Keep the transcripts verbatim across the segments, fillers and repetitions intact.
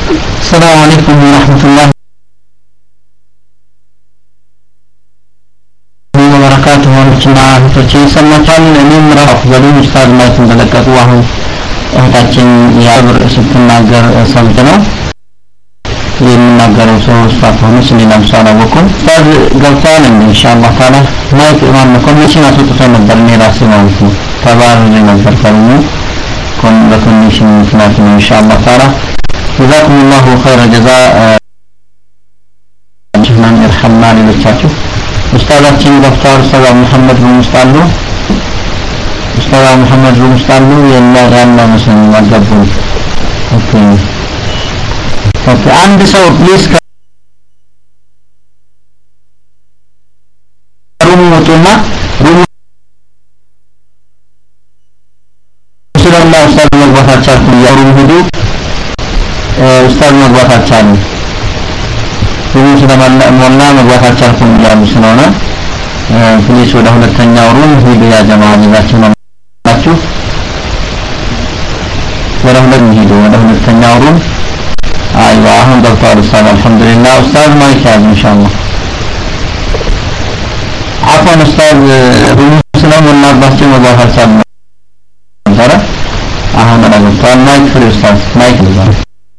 السلام عليكم ورحمة الله وبركاته ورحمة الله ሰማቻል እኔም ራፍ ዘሉም ኡስታዝ ማለት እንደለቀቁ አሁን እህታችን ያብር ስትናገር ሰምተነው የሚናገረው ሰው ስፋቱን ስለላም ሳላወቁም ታዝ ገልጿል ኢንሻአላህ ታላ ማይክ ማን ኮሚሽን አጥቶ ነበር እኔ ራሴ ማለት ነው ተባረረ ነበር ታሉ ኮን በኮሚሽን ምክንያት ነው ኢንሻአላህ ታላ جزاكم الله خير الجزاء جهنم يرحمنا للشاكو أستاذاتين دكتور أستاذ محمد بن مستعلو أستاذ محمد بن مستعلو يلا غانا مسلم وقبل اوكي اوكي عند سو بليز روم وطوما روم رسول الله أستاذ مغبطات شاكو يا روم هدو أستاذ مغبطات شاكو روم سلام مولا مغبطات شاكو يا مسلمنا ፕሊስ ወደ ሁለተኛው ሩም ሂዱ ያ ጀማዓ ይዛችሁ ናችሁ ወደ ሁለት ሂዱ ወደ ሁለተኛው ሩም አይዋ አሁን ዶክተር ኡስታዝ አልহামዱሊላህ ኡስታዝ ማይክ ያዝ ኢንሻአላህ አፎን ኡስታዝ ሩም ስለሞላባችሁ መግባት ነበረ አሁን ዶክተር ማይክ ፍሪ ኡስታዝ ማይክ ይዛል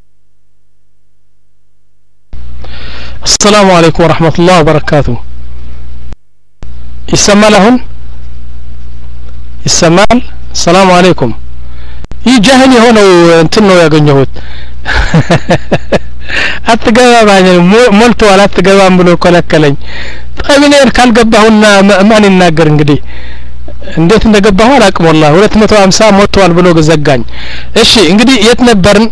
السلام عليكم ورحمة الله وبركاته يسمى لهن يسمى السلام عليكم يجهني هنا انتنو يا جنيوت اتجاوب عن مولت ولا اتجاوب بلو كلكلኝ طيب انا ካልገባሁና ማን ይናገር እንግዲህ እንዴት እንደገባሁ አላቅም والله ሁለት መቶ ሃምሳ ሞቷል ብሎ ገዘጋኝ እሺ እንግዲህ የት ነበርን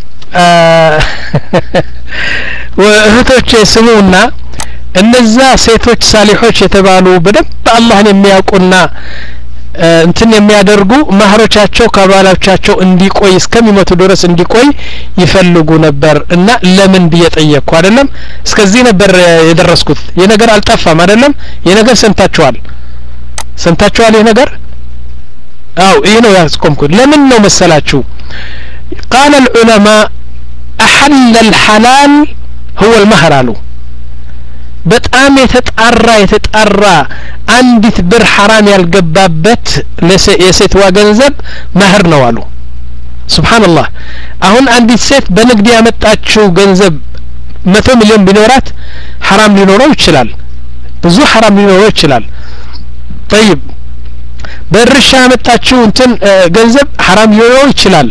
ወእህቶቼ ስሙና እነዛ ሴቶች ሳሊሖች የተባሉ በደንብ አላህን የሚያውቁና እንትን የሚያደርጉ ማህሮቻቸው ከባላዎቻቸው እንዲቆይ እስከሚመቱ ድረስ እንዲቆይ ይፈልጉ ነበር እና ለምን በየጠየቁ አይደለም እስከዚህ ነበር የደረስኩት የነገር አልጠፋም አይደለም የነገር ሰምታችኋል ሰምታችኋል የነገር አው ይሄ ነው ያስቆምኩት ለምን ነው መሰላችሁ قال العلماء أحل الحلال هو المهر አሉ በጣም የተጣራ የተጣራ አንዲት ብር حرام ያልገባበት ለሴትዋ ገንዘብ መህር ነው አሉ ሱብሃንአላህ አሁን አንዲት ሴት በንግድ ያመጣችው ገንዘብ መቶ ሚሊዮን ቢኖራት حرام ሊኖረው ይችላል ብዙ حرام ሊኖረው ይችላል طيب በርሻ ያመጣችው እንትን ገንዘብ حرام ሊኖረው ይችላል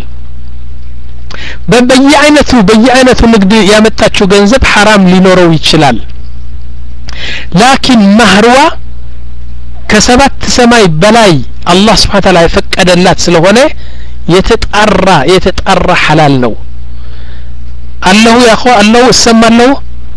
በየአይነቱ በየአይነቱ ንግድ ያመጣችው ገንዘብ حرام ሊኖረው ይችላል ላኪን ማህርዋ ከሰባት ሰማይ በላይ አላህ Subhanahu Wa Ta'ala የፈቀደላት ስለሆነ የተጣራ የተጣራ ሐላል ነው አላሁ ያخو አላሁ ሰማለው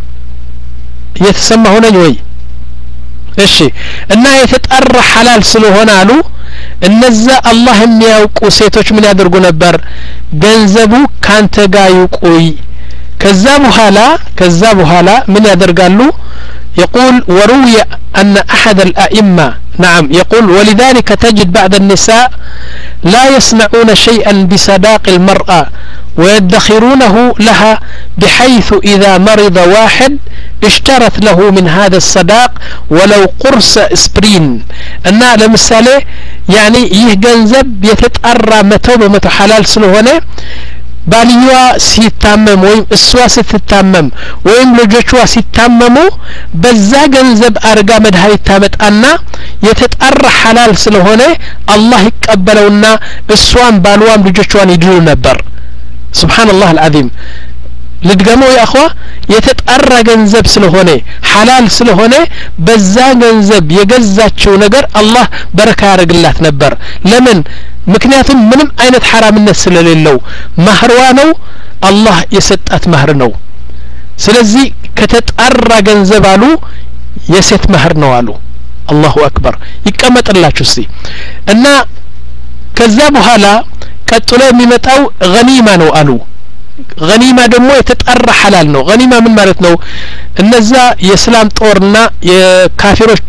የተሰማ ሆነኝ ወይ እሺ እና የተጣራ ሐላል ስለሆነ አሉ እነዛ አላህ የሚያውቁ ሴቶች ምን ያደርጉ ነበር ገንዘቡ ካንተ ጋር ይቆይ ከዛ በኋላ ከዛ በኋላ ምን ያደርጋሉ يقول وروي أن أحد الأئمة نعم يقول ولذلك تجد بعض النساء لا يصنعون شيئا بصداق المرأة ويدخرونه لها بحيث إذا مرض واحد اشترت له من هذا الصداق ولو قرص اسبرين أن لمثال يعني يهجنزب يتتقرى متو بمتو حلال سلوهنه ባልየዋ ሲታመም ወይም እሷ ስትታመም ወይም ልጆቿ ሲታመሙ በዛ ገንዘብ አርጋ መድኃኒት ታመጣና የተጣራ ሐላል ስለሆነ አላህ ይቀበለውና እሷን ባልዋም ልጆቿን ይድሉ ነበር ሱብሃንአላህ አልዓዚም ልድገመው ያ اخوا የተጣራ ገንዘብ ስለሆነ ሐላል ስለሆነ በዛ ገንዘብ የገዛችው ነገር አላህ በረካ ያደርግላት ነበር ለምን ምክንያቱም ምንም አይነት حرامነት ስለሌለው ማህርዋ ነው አላህ የሰጣት ማህር ነው ስለዚህ ከተጣራ ገንዘብ አሉ የሴት ማህር ነው አሉ አላሁ አክበር ይቀመጥላችሁ እስቲ እና ከዛ በኋላ ቀጥሎ የሚመጣው ገኒማ ነው አሉ ገኒማ ደግሞ የተጣራ ሐላል ነው ገኒማ ምን ማለት ነው እነዛ የእስላም ጦርና የካፊሮች ጦር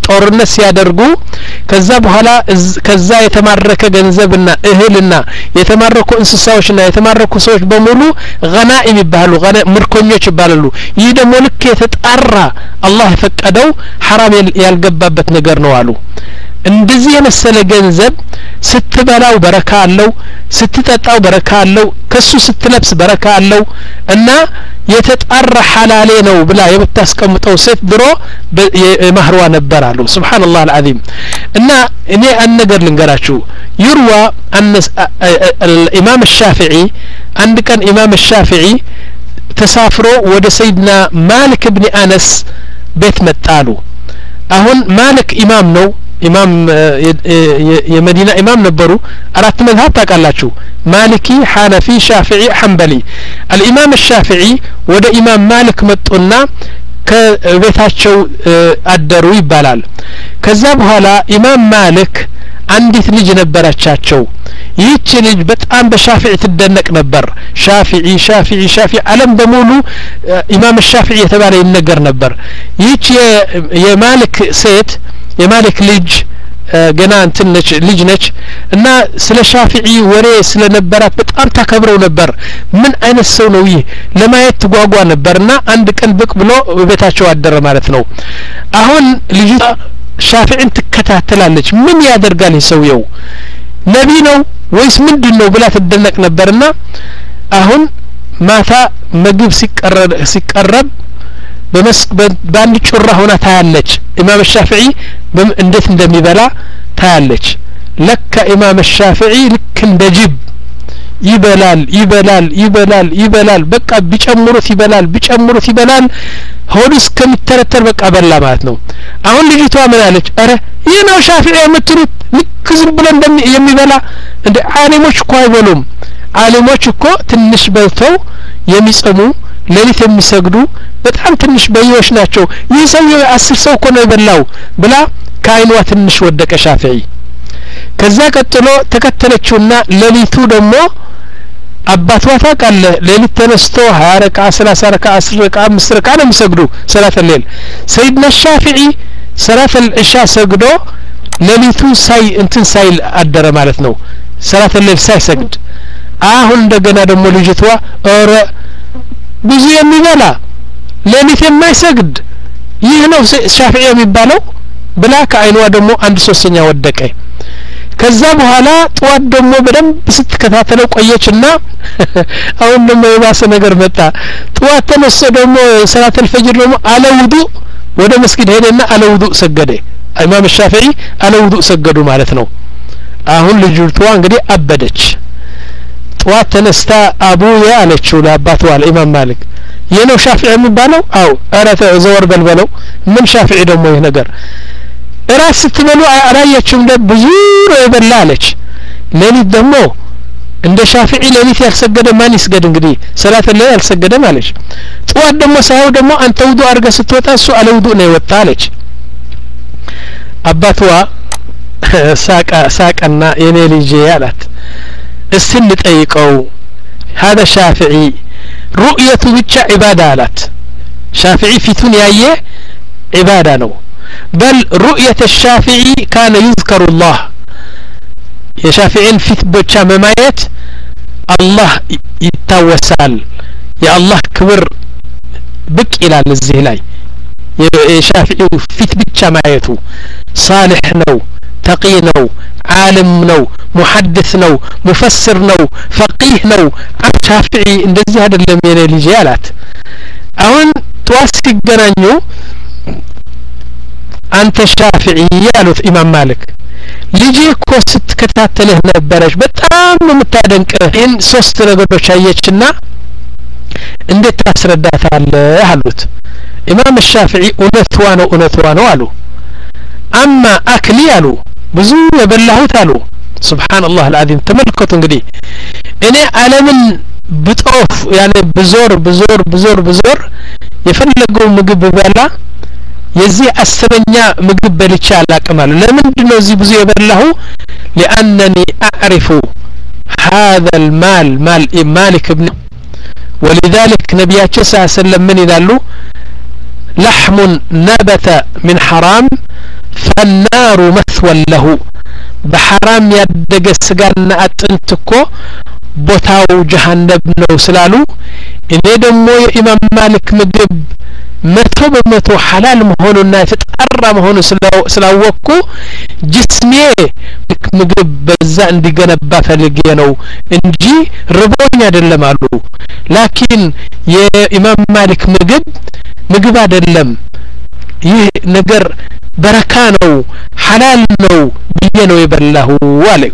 ጦርነት ሲያደርጉ ከዛ በኋላ ከዛ የተማረከ ገንዘብና እህልና የተማረኩ እንስሳዎችና የተማረኩ ሰዎች በሙሉ ገናኢም ይባላሉ ምርኮኞች ይባላሉ ይህ ደግሞ ልክ የተጣራ አላህ የፈቀደው ሐራም ያልገባበት ነገር ነው አሉ እንደዚህ የመሰለ ገንዘብ ስትበላው በረካ አለው ስትጠጣው በረካ አለው ከሱ ስትለብስ በረካ አለው እና የተጣራ ሐላሌ ነው ብላ የምታስቀምጠው ሴት ድሮ የማህሯ ነበር አሉ ሱብሃንአላህ አልዓዚም እና እኔ አንድ ነገር ልንገራችሁ ይርዋ አነስ ኢማም الشافعي አንድ ቀን ኢማም الشافعي ተሳፍሮ ወደ ሰይድና ማሊክ ኢብኑ አነስ ቤት መጣሉ አሁን ማሊክ ኢማም ነው ኢማም የመዲና ኢማም ነበሩ አራት መዝሀብ ታውቃላችሁ ማሊኪ ሐነፊ ሻፊዒ ሐንበሊ الامام الشافعي ወደ ኢማም ማሊክ መጡና ከቤታቸው አደሩ ይባላል ከዛ በኋላ ኢማም ማሊክ አንዲት ልጅ ነበረቻቸው ይህች ልጅ በጣም በሻፊዒ ትደነቅ ነበር ሻፊዒ ሻፊዒ ሻፊዒ ዓለም በሙሉ ኢማም الشافعي የተባለ ይነገር ነበር ይህች የማሊክ ሴት የማሊክ ልጅ ገና እንትን ነች ልጅ ነች እና ስለ ሻፊዒ ወሬ ስለነበራት በጣም ታከብረው ነበር ምን አይነት ሰው ነው ይህ ለማየት ትጓጓ ነበርና አንድ ቀን ብቅ ብሎ ቤታቸው አደረ ማለት ነው አሁን ልጅ ሻፊዒን ትከታተላለች ምን ያደርጋል ሰውየው ነቢ ነው ወይስ ምንድነው ብላ ትደነቅ ነበርና አሁን ማታ ምግብ ሲቀረብ ሲቀረብ በአንድ ጩራ ሆና ታያለች ኢማም الشافعي እንዴት እንደሚበላ ታያለች ለካ ኢማም الشافعي ልክ እንደ ጅብ ይበላል ይበላል ይበላል ይበላል በቃ ቢጨምሩት ይበላል ቢጨምሩት ይበላል ሆዱ እስከሚተረተር በቃ በላ ማለት ነው አሁን ልጅቷ ምን አለች አረ ይህ ነው ሻፊዒ የምትሉት ልክ ዝም ብሎ የሚበላ እንደ ዓሊሞች እኮ አይበሉም ዓሊሞች እኮ ትንሽ በልተው የሚጸሙ ለሊት የሚሰግዱ በጣም ትንሽ በዮሽ ናቸው ይህ ሰው አስር ሰው እኮ ነው የበላው ብላ ካይኗ ትንሽ ወደቀ ሻፊዒ ከዛ ቀጥሎ ተከተለችውና ለሊቱ ደግሞ አባቷ ታቃለ ለሊት ተነስቶ ሀያ ረካ ሰላሳ ረካ አስር ረካ አምስት ረካ ነው የሚሰግዱ ሰላት الليل ሰይድና ሻፊዒ ሰላት العሻ ሰግዶ ለሊቱ ሳይ እንትን ሳይል አደረ ማለት ነው ሰላት الليل ሳይሰግድ አሁን እንደገና ደግሞ ልጅቷ ኦረ ብዙ የሚበላ ለሊት የማይሰግድ ይህ ነው ሻፊዒ የሚባለው ብላ ከአይኗ ደግሞ አንድ ሶስተኛ ወደቀ ከዛ በኋላ ጧት ደግሞ በደንብ ስትከታተለው ቆየችና አሁን ደግሞ የባሰ ነገር መጣ ጧት ተነስቶ ደግሞ ሰላት الفجر ደግሞ አለውዱ ወደ መስጊድ ሄደና አለውዱ ሰገደ ኢማም الشافعي አለውዱ ሰገዱ ማለት ነው አሁን ልጅቷ እንግዲህ አበደች ጧት ተነስታ አቡዬ አለችው ለአባቷ ለኢማም ማሊክ የነው ሻፊዒ የሚባለው አው አራተ ዘወር በልበለው ምን ሻፊዒ ደግሞ ይሄ ነገር ራስ ስትበሉ አላያችሁም ብዙ ነው የበላ አለች ለሊት ደግሞ እንደ ሻፊዒ ለሊት ያልሰገደ ማን ይስገድ እንግዲህ ሰላት ላይ ያልሰገደ ማለት ጧት ደግሞ ሳይው ደግሞ አንተ ውዱ አርገ ስትወጣ እሱ አለ ውዱ ነው የወጣ አለች አባቷ ሳቃ ሳቃና የኔ ልጅ ያላት እስን ጠይቀው هذا شافعي رؤيته ብቻ عباده አላት ሻፊዒ ፊቱን ያየ عباده ነው بل رؤية الشافعي كان يذكر الله የሻፊዒን ፊት ብቻ መማየት አላህ ይታወሳል የአላህ ክብር ብቅ ይላል እዚህ ላይ የሻፊዒው ፊት ብቻ ማየቱ صالح ነው تقي ነው عالم ነው محدث ነው مفسر ነው فقيه ነው ሻፊዒ እንደዚህ አይደለም የኔ ልጅ ያላት አሁን ጧት ሲገናኙ አንተ ሻፊዒ ያሉት ኢማም ማሊክ ልጅ እኮ ስትከታተልህ ነበረች በጣም የምታደንቅህ ይህን ሶስት ነገሮች አየችና እንዴት ታስረዳታለህ አሉት ኢማም الشافعي እውነትዋ ነው እውነትዋ ነው አሉ አማ አክሊ አሉ ብዙ የበላሁት አሉ ሱብሃንአላህ العظيم ተመልከቱ እንግዲህ እኔ ዓለምን ብጦፍ ያኔ ብዙር ብዙር ብዙር ብዙር የፈለገው ምግብ በላ የዚህ አስረኛ ምግብ በልቻ አላቀማል ለምንድነው እዚህ ብዙ የበላሁ لانني اعرف هذا المال مال مالك ابن ولذلك نبياتنا صلى الله عليه وسلم من يقولوا لحم نبت من حرام فالنار مثوى له بحرام ያደገ ስጋና አጥንት እኮ ቦታው ጀሃነም ነው ስላሉ እኔ ደግሞ የኢማም ማሊክ ምግብ መቶ በመቶ ሐላል መሆኑና የተጣራ መሆኑ ስላወቅኩ ጅስሜ ምግብ በዛ እንዲገነባ ፈልጌ ነው እንጂ ርቦኝ አይደለም አሉ ላኪን የኢማም ማሊክ ምግብ ምግብ አይደለም ይህ ነገር በረካ ነው ሐላል ነው ብዬ ነው የበላሁ አለ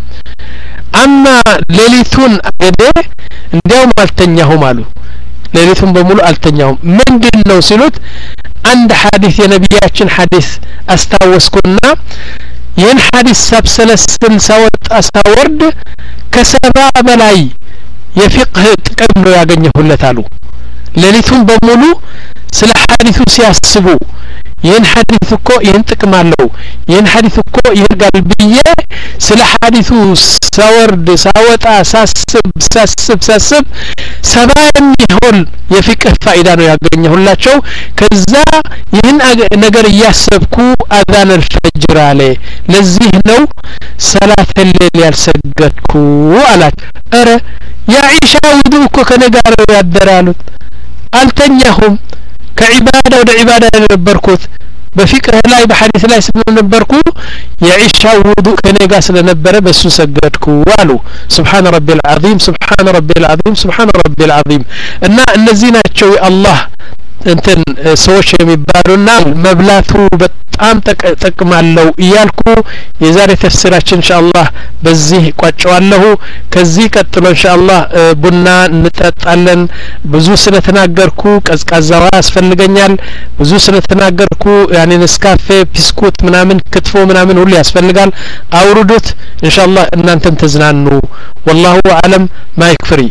አማ ሌሊቱን አገደ እንዲያውም አልተኛሁም አሉ ሌሊቱን በሙሉ አልተኛሁም ምንድነው ሲሉት አንድ ሐዲስ የነቢያችን ሐዲስ አስታወስኩና ይህን ሐዲስ ሰብሰለስል ሳወጣ ሳወርድ ከሰባ በላይ የፊቅህ ጥቅም ነው ያገኘሁለት አሉ ሌሊቱን በሙሉ ስለ ሐዲሱ ሲያስቡ ይህን ሐዲስ እኮ ይህን ጥቅም አለው ይህን ሐዲስ እኮ ይርጋል ብዬ ስለ ሐዲሱ ሳወርድ ሳወጣ ሳስብ ሳስብ ሳስብ ሰባ የሚሆን የፊቅህ ፋይዳ ነው ያገኘሁላቸው ከዛ ይህን ነገር እያሰብኩ አዛን الفجر አለ ለዚህ ነው ሰላት الليل ያልሰገድኩ አላት አረ ያ ኢሻ ውዱ እኮ ከነጋር ያደራሉት አልተኛሁም ከዒባዳ ወደ ዒባዳ ነበርኩት በፊቅህ ላይ በሐዲስ ላይ ስለነበርኩ የኢሻ ውዱ ከኔጋ ስለነበረ በሱ ሰገድኩ አሉ ሱብሃን ረቢል አዚም ሱብሃን ረቢል አዚም ሱብሃን ረቢል አዚም እና እነዚህ ናቸው የአላህ እንትን ሰዎች የሚባሉና መብላቱ በጣም ተጠቅማለው እያልኩ የዛሬ ተፍሲራችን ኢንሻአላህ በዚህ ቋጨዋለሁ ከዚህ ቀጥሎ ኢንሻአላህ ቡና እንጠጣለን ብዙ ስለተናገርኩ ቀዝቃዛዋ ያስፈልገኛል ብዙ ስለተናገርኩ ያኔ ነስካፌ ቢስኩት ምናምን ክትፎ ምናምን ሁሉ ያስፈልጋል አውርዱት ኢንሻአላህ እናንተም ተዝናኑ والله اعلم ما يكفري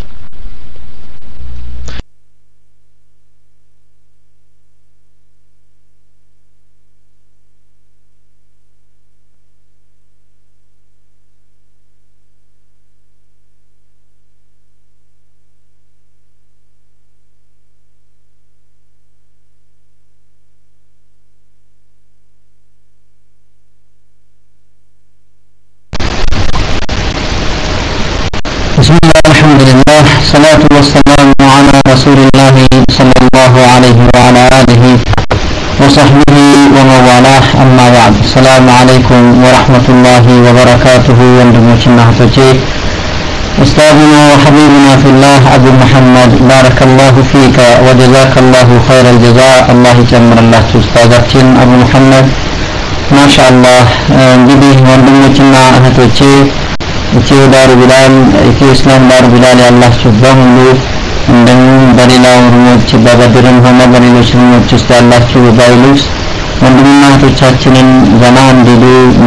بسم الله الحمد لله الصلاة والسلام على رسول الله صلى الله عليه وعلى آله وصحبه ومن والاه أما بعد السلام عليكم ورحمة الله وبركاته وندموشنا حتوشي أستاذنا وحبيبنا في الله أبو محمد بارك الله فيك وجزاك الله خير الجزاء الله يجمر الله أستاذتين أبو محمد ما شاء الله እንግዲህ ወንድሞችና እህቶቼ ኢትዮ ዳሩ ቢላል ኢትዮ እስላም ዳሩ ቢላል ያላችሁ በሙሉ እንደምን በሌላው ሩሞች በበድርም ሆነ በሌሎች ሩሞች ውስጥ ያላችሁ ባይሉስ ወንድምና እህቶቻችንን ዘና እንዲሉ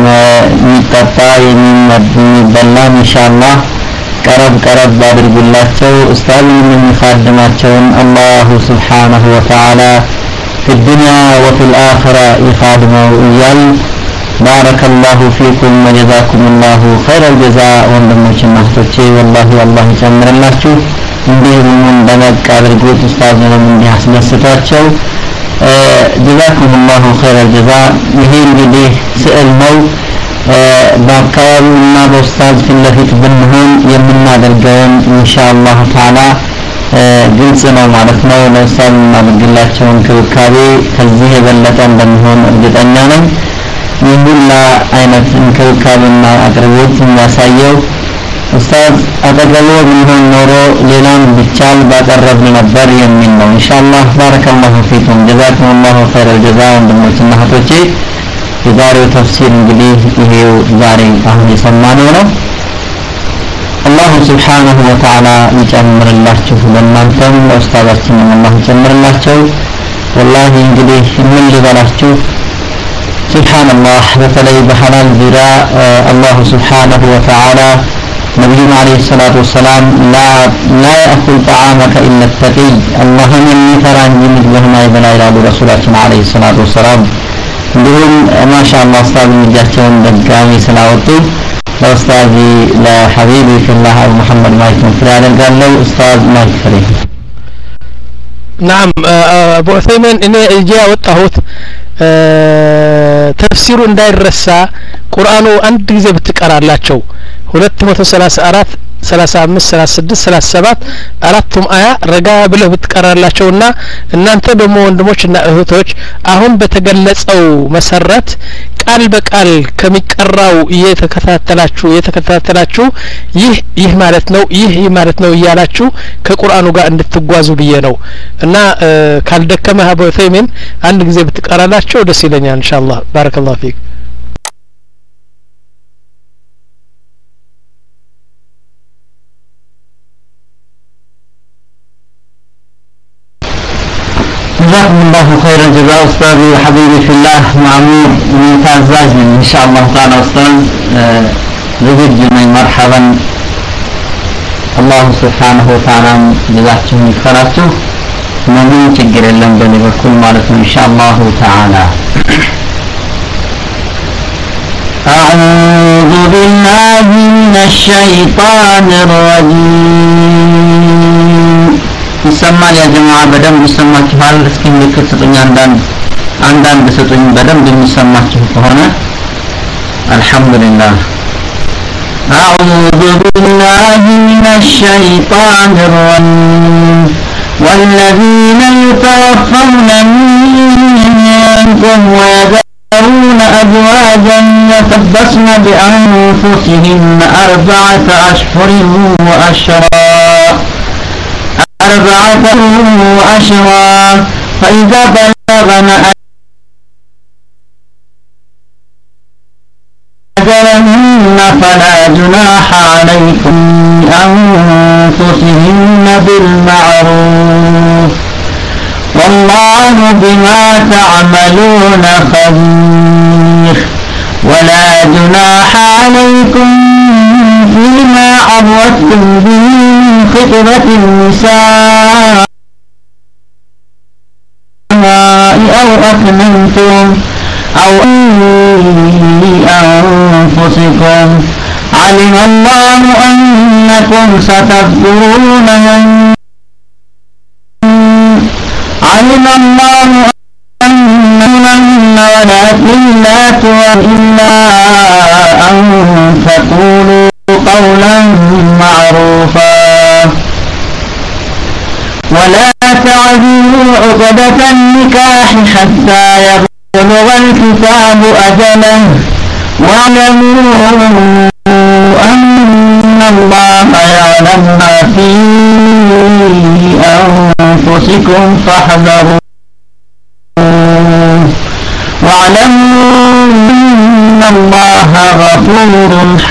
የሚጠጣ የሚበላ ኢንሻአላህ ቀረብ ቀረብ አድርጉላቸው ኡስታዙን የሚኻድማቸውን አላሁ ሱብሓነሁ ወተዓላ في الدنيا وفي الآخرة يخادموا إيال بارك الله فيكم وجزاكم الله خير الجزاء وندموشنا حتوشي والله والله يسمر الله شوف እንዲሁም እንደመቅ አድርጉት ኡስታዙንም እንዲህ አስደስቷቸው جزاكم الله خير الجزاء ይሄ እንግዲህ ስዕል ነው በአካባቢውና በኡስታዝ ፊት ለፊት ብንሆን የምናደርገውን ኢንሻአላህ ተዓላ ግልጽ ነው ማለት ነው ለኡስታዝ እናደርግላቸው እንክብካቤ ከዚህ የበለጠ እንደሚሆን እርግጠኛ ነኝ ይሁላ አይነት እንክብካቤና አቅርቦት የሚያሳየው ኡስታዝ አጠገቡ ቢሆን ኖሮ ሌላም ብቻል ባቀረብን ነበር የሚል ነው ኢንሻአላህ ባረከላሁ ፊኩም ጀዛኩሙላሁ ኸይረል ጀዛእ ወንድሞችና እህቶቼ የዛሬው ተፍሲር እንግዲህ ይሄው ዛሬ አሁን የሰማነው ነው አላህ ሱብሓነሁ ወተዓላ ይጨምርላችሁ ለእናንተም ለኡስታዛችንም አላህ ይጨምርላቸው ወላሂ እንግዲህ ምን ልበላችሁ ሱብሓነላህ በተለይ በሐላል ዙሪያ አላህ ሱብሓነሁ ወተዓላ ነብዩን አለይሂ ሰላቱ ወሰላም ላ ላ ያእኩል ጠዓመከ ኢላ ተቂይ አላህን የሚፈራ እንጂ ምግብህን አይበላ ይላሉ ረሱላችን አለይሂ ሰላቱ ወሰላም እንዲሁም ማሻአላህ ኡስታዝ እጃቸውን ደጋሚ ስላወጡ ለኡስታዝ ለሐቢቢ ፊላህ አቡ መሐመድ ማይክን ፍሬ አደርጋለሁ ኡስታዝ ማይክ ፍሬ نعم ابو عثيمين እኔ እጄ ያወጣሁት ተፍሲሩ እንዳይረሳ ቁርአኑ አንድ ጊዜ ብትቀራላቸው ሁለት መቶ ሰላሳ አራት ሰላሳ አምስት ሰላሳ ስድስት ሰላሳ ሰባት አራቱም አያ ረጋ ብለው ብትቀራላቸውና እናንተ ደግሞ ወንድሞችና እህቶች አሁን በተገለጸው መሰረት ቃል በቃል ከሚቀራው እየተከታተላችሁ እየተከታተላችሁ ይህ ይህ ማለት ነው ይህ ይህ ማለት ነው እያላችሁ ከቁርአኑ ጋር እንድትጓዙ ብዬ ነው እና ካልደከመ አቡ ዑሰይሚን አንድ ጊዜ ብትቀራላቸው ደስ ይለኛል ኢንሻአላህ ባረከላሁ ፊክ جزاكم الله خير الجزاء أستاذي وحبيبي في الله معمور من تعزاز إن شاء الله تعالى أستاذ زوجنا مرحبا الله سبحانه وتعالى جزاكم خيراتكم من تجر لهم بني بكل مالكم إن شاء الله تعالى أعوذ بالله من الشيطان الرجيم ይሰማል ያ ጀማዓ በደንብ ይሰማችኋል እስኪ ምልክት ስጡኝ አንዳንድ አንዳንድ ስጡኝ በደንብ የሚሰማችሁ ከሆነ አልহামዱሊላህ أعوذ بالله من الشيطان الرجيم والذين يتوفون منكم ويذرون أزواجا يتربصن بأنفسهن أربعة أشهر وعشرا أربعة وعشرا فإذا بلغن أجلهن فلا جناح عليكم أنفسهن بالمعروف والله بما تعملون خبير ولا جناح عليكم فيما عرضتم به خطبة النساء أو أكننتم أو أنفسكم علم الله أنكم ستذكرونهن علم الله أنهن ولكن لا إلا أن تقولوا قولا معروفا ولا تعزموا عقدة النكاح حتى يبلغ الكتاب أجله واعلموا أن الله يعلم ما في أنفسكم فاحذروا واعلموا أن الله غفور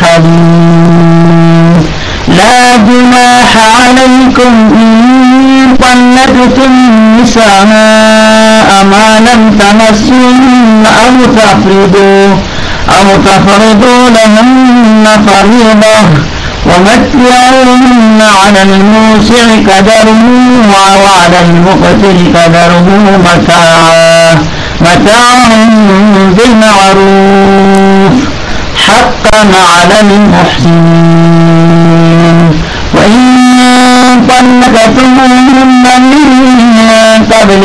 حليم لا جناح عليكم إن طلقتم النساء ما لم تمسوهن أو تفرضوا أو تفرضوا لهن فريضة ومتعوهن على الموسع قدره وعلى المقتر قدره متاعا متاعا بالمعروف حقا على المحسنين وإن طلقتموهن من قبل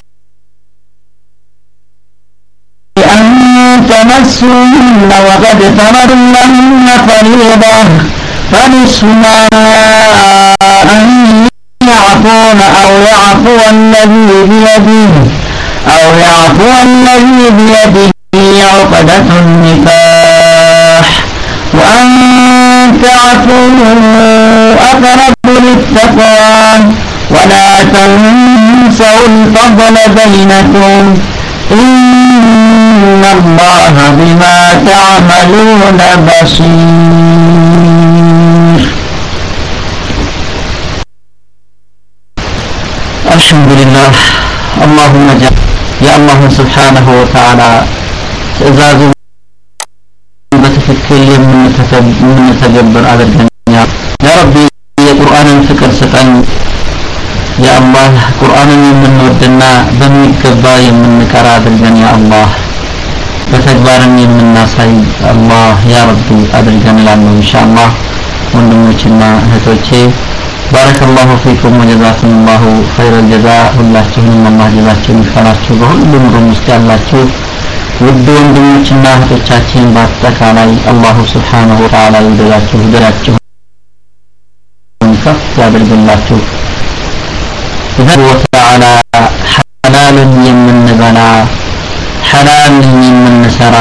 أن تمسوهن وقد فرضتم لهن فريضة فنصف ما أن يعفون أو يعفو الذي بيده أو يعفو الذي بيده عقدة النكاح وأن تعفوا أقرب للتقوى ولا تنسوا الفضل بينكم إن الله بما تعملون بصير. الحمد لله اللهم جل يا الله سبحانه وتعالى تأذاذ بتفكر من تجبر على الدنيا يا ربي يا قرآن الفكر ستن يا الله قرآن من ودنا بني كباي من كراد الدنيا يا الله بتجبرني من ناصي الله يا ربي أدري جميلًا إن شاء الله وندمجنا هتوجه بارك الله فيكم وجزاكم الله خير الجزاء والله تهنم الله جزاكم خلاص بهل بمرم استعلاችሁ ውድ ወንድሞችና እህቶቻችን በአጠቃላይ አላሁ ሱብሓነሁ ወተዓላ ይወደዳችሁ ይወደዳችሁ ከፍ ያድርግላችሁ ወተዓላ ሐላልን የምንበላ ሐላልን የምንሰራ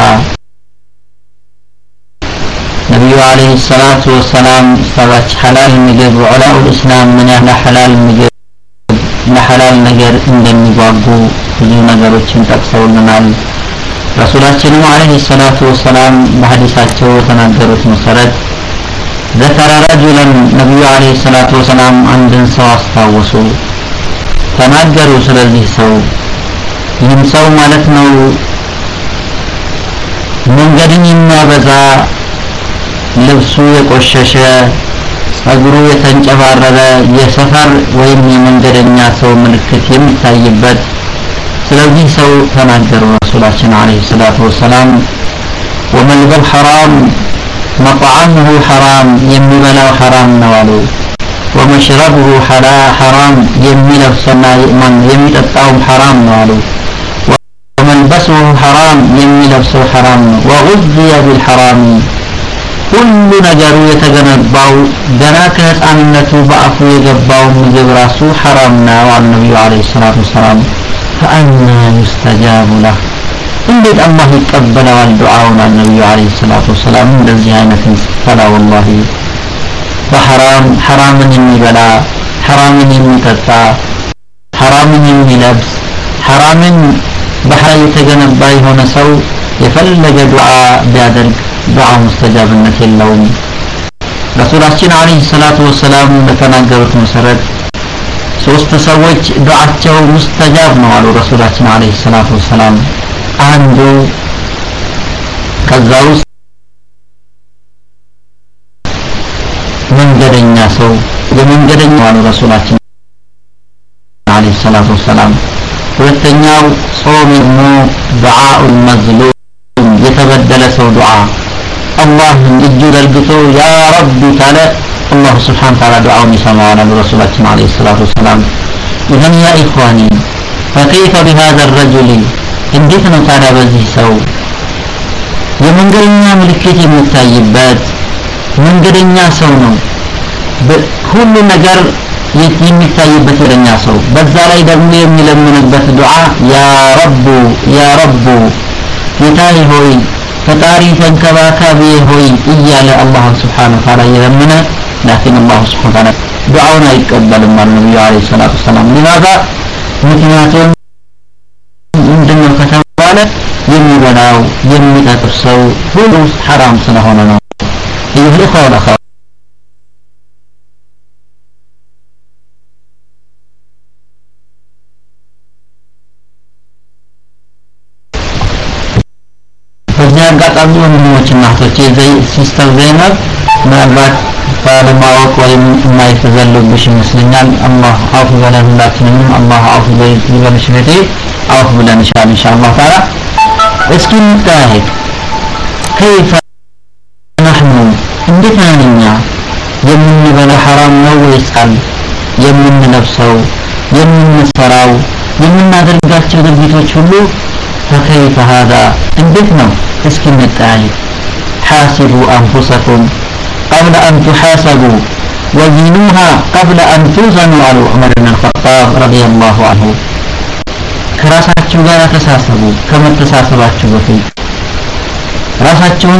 ነብዩ አለይሂ ሰላቱ ወሰላም ሰዎች ሐላል ምግብ ዑለማው እስላም ምን ያህል ሐላል ምግብ ለሐላል ነገር እንደሚጓጉ ብዙ ነገሮችን ጠቅሰውልናል ረሱላችንም አለይሂ ሰላቱ ወሰላም በሐዲሳቸው ተናገሩት መሰረት ذكر رجلا ነብዩ አለይሂ ሰላቱ ወሰላም አንድን ሰው አስታወሱ ተናገሩ ስለዚህ ሰው ይህም ሰው ማለት ነው መንገድን የሚያበዛ ልብሱ የቆሸሸ ጸጉሩ የተንጨባረረ የሰፈር ወይም የመንገደኛ ሰው ምልክት የሚታይበት ስለዚህ ሰው ተናገሩ ረሱላችን አለይሂ ሰላቱ ወሰላም ወመልበል ሐራም መጥዓሙሁ ሐራም የሚበላው ሐራም ነው አሉ ወመሽረቡሁ ሐራም የሚለብሰውና የሚጠጣው ሐራም ነው አሉ ወመልበሱሁ ሐራም የሚለብሰው ሐራም ነው ወጉዝየ ቢልሐራም ሁሉ ነገሩ የተገነባው ገና ከህፃንነቱ በአፉ የገባው ምግብ ራሱ ሐራም ነው አሉ ነብዩ አለይሂ ሰላቱ ወሰላም فأنا يستجاب له እንዴት አላህ ይቀበላል ዱዓውን ነብዩ አለይሂ ሰላቱ ወሰላም እንደዚህ አይነት ፈላ والله በሐራም ሐራምን የሚበላ ሐራምን የሚጠጣ ሐራምን የሚለብስ ሐራምን በሐይ የተገነባ የሆነ ሰው የፈለገ ዱዓ ቢያደርግ ዱዓ ሙስተጃብነት የለውም ረሱላችን አለይሂ ሰላቱ ወሰላም በተናገሩት መሰረት ሶስት ሰዎች ዱዓቸው ሙስተጃብ ነው አሉ ረሱላችን አለይሂ ሰላቱ ወሰላም አንዱ ከዛው መንገደኛ ሰው የመንገደኛ አሉ ረሱላችን አለይሂ ሰላቱ ወሰላም ሁለተኛው ጾም ነው ዱዓኡል መዝሉም የተበደለ ሰው ዱዓ አላህን እጁ ዘርግቶ ያ ረቢ ካለ الله سبحانه وتعالى دعاء يسمعنا برسول الله عليه الصلاة والسلام إذن يا إخواني فكيف بهذا الرجل እንዴት ነው ታዲያ በዚህ ሰው የመንገደኛ ምልክት የሚታይበት መንገደኛ ሰው ነው ሁሉ ነገር የሚታይበት መንገደኛ ሰው በዛ ላይ ደግሞ የሚለምንበት ዱዓ ያ ረቡ ያ ረቡ ጌታዬ ሆይ ፈጣሪ ተንከባካቢ ሆይ እያለ አላህ Subhanahu Wa Ta'ala የለመነ لكن الله سبحانه وتعالى دعاءنا يقبل من النبي عليه الصلاة والسلام لماذا ምክንያቱም ምንድነው ከተባለ የሚበላው የሚጠጣው ሁሉ حرام ስለሆነ ነው ይህ ለኸላ በዚያ አጋጣሚ ወንድሞችና እህቶቼ ዘይ ሲስተር ዘይነብ ምናልባት ባለማወቅ ወይም የማይፈዘሉብሽ ይመስለኛል አላህ አፉ በለን ሁላችንንም አላህ አፉ በልሽ ነቴ አፉ ብለን ኢንሻአላህ ታላ እስኪ እንታየት كيف نحن እንዴት ነኛ የምንበላ حرام ነው ወይስ ቃል የምንለብሰው የምንሰራው የምናደርጋቸው ድርጊቶች ሁሉ فكيف هذا እንዴት ነው እስኪ እንታየት حاسبوا أنفسكم قبل أن تحاسبوا وزنوها قبل أن توزنوا على عمر بن الخطاب رضي الله عنه كراساتكم ጋር ተሳሰቡ ከመተሳሰባችሁ በፊት ራሳችሁን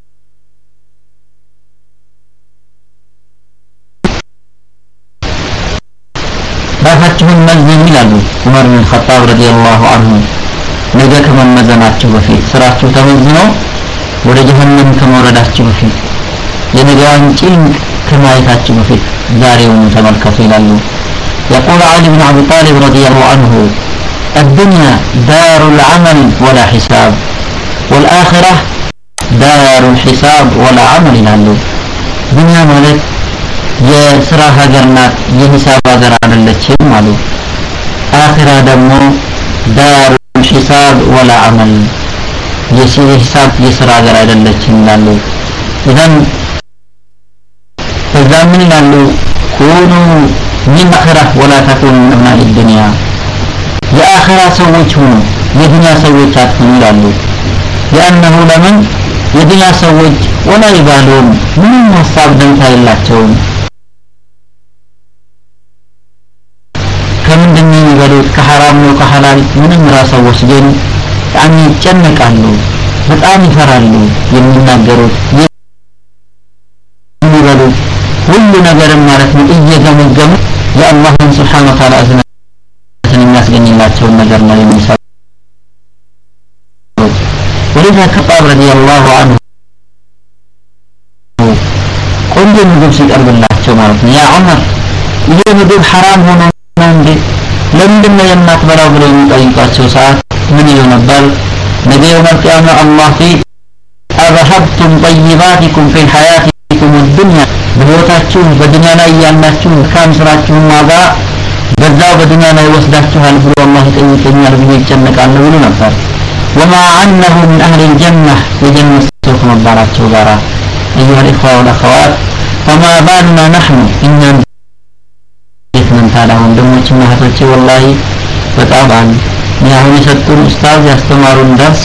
ራሳችሁን መዝኑ ይላሉ ዑመር ብን ኸጣብ ረዲየላሁ ዐንሁ ነገ ከመመዘናችሁ በፊት ስራችሁ ተመዝኖ ወደ ጀሃነም ከመውረዳችሁ በፊት የነገዋን ጭንቅ ከማየታችሁ በፊት ዛሬውን ተመልከቱ ይላሉ يقول علي بن أبي طالب رضي الله عنه الدنيا دار العمل ولا حساب والآخرة دار الحساب ولا عمل ይላሉ ዱንያ ማለት የሥራ ሀገር ናት የሂሳብ ሀገር አይደለችም አሉ አኺራ ደግሞ ዳር الحساب ولا عمل የሂሳብ የሥራ ሀገር አይደለችም ይላሉ إذن فزامن ይላሉ كونوا من آخرة ولا تكونوا من أبناء الدنيا የአኺራ ሰዎች ሁኑ የዱንያ ሰዎች አትሁኑ ይላሉ لأنه لمن የዱንያ ሰዎች ወላ ይባሉን ምንም ሐሳብ ደንታ የላቸውም ከምንድን ነው የሚበሉት ከሐራም ነው ከሐላል ምንም ራሳው ወስደን ያኔ ይጨነቃሉ በጣም ይፈራሉ የሚናገሩት የሚበሉት ሁሉ ነገር ማለት ነው እየገመገሙ የአላህን Subhanahu Wa Ta'ala እዝነትን የሚያስገኝላቸው ነገር ነው የሚሰሩ ولذا كعب رضي الله عنه قل لي ምግብ ሲቀርብላቸው ማለት ነው ያ ዑመር ይሄ ምግብ حرام ሆኖ ነው እንዴ ለምንድን ነው የማትበላው ብለው የሚጠይቋቸው ሰዓት ምን ይሉ ነበር ነገ يوم القيامة الله في أذهبتم طيباتكم في حياتكم الدنيا በህይወታችሁ በዱንያ ላይ ያላችሁ መልካም ስራችሁን ዋጋ በዛው በዱንያ ላይ ወስዳችኋል ብሎ አላህ ይጠይቀኛል ብዬ ይጨነቃለሁ ይሉ ነበር وما عنه من أهل الجنة يجنة سوق مبارات شوغارا أيها الإخوة والأخوات فما بالنا نحن إننا من تعالهم دموش مهتوشي والله وطبعا يهوني ستون أستاذ يستمرون درس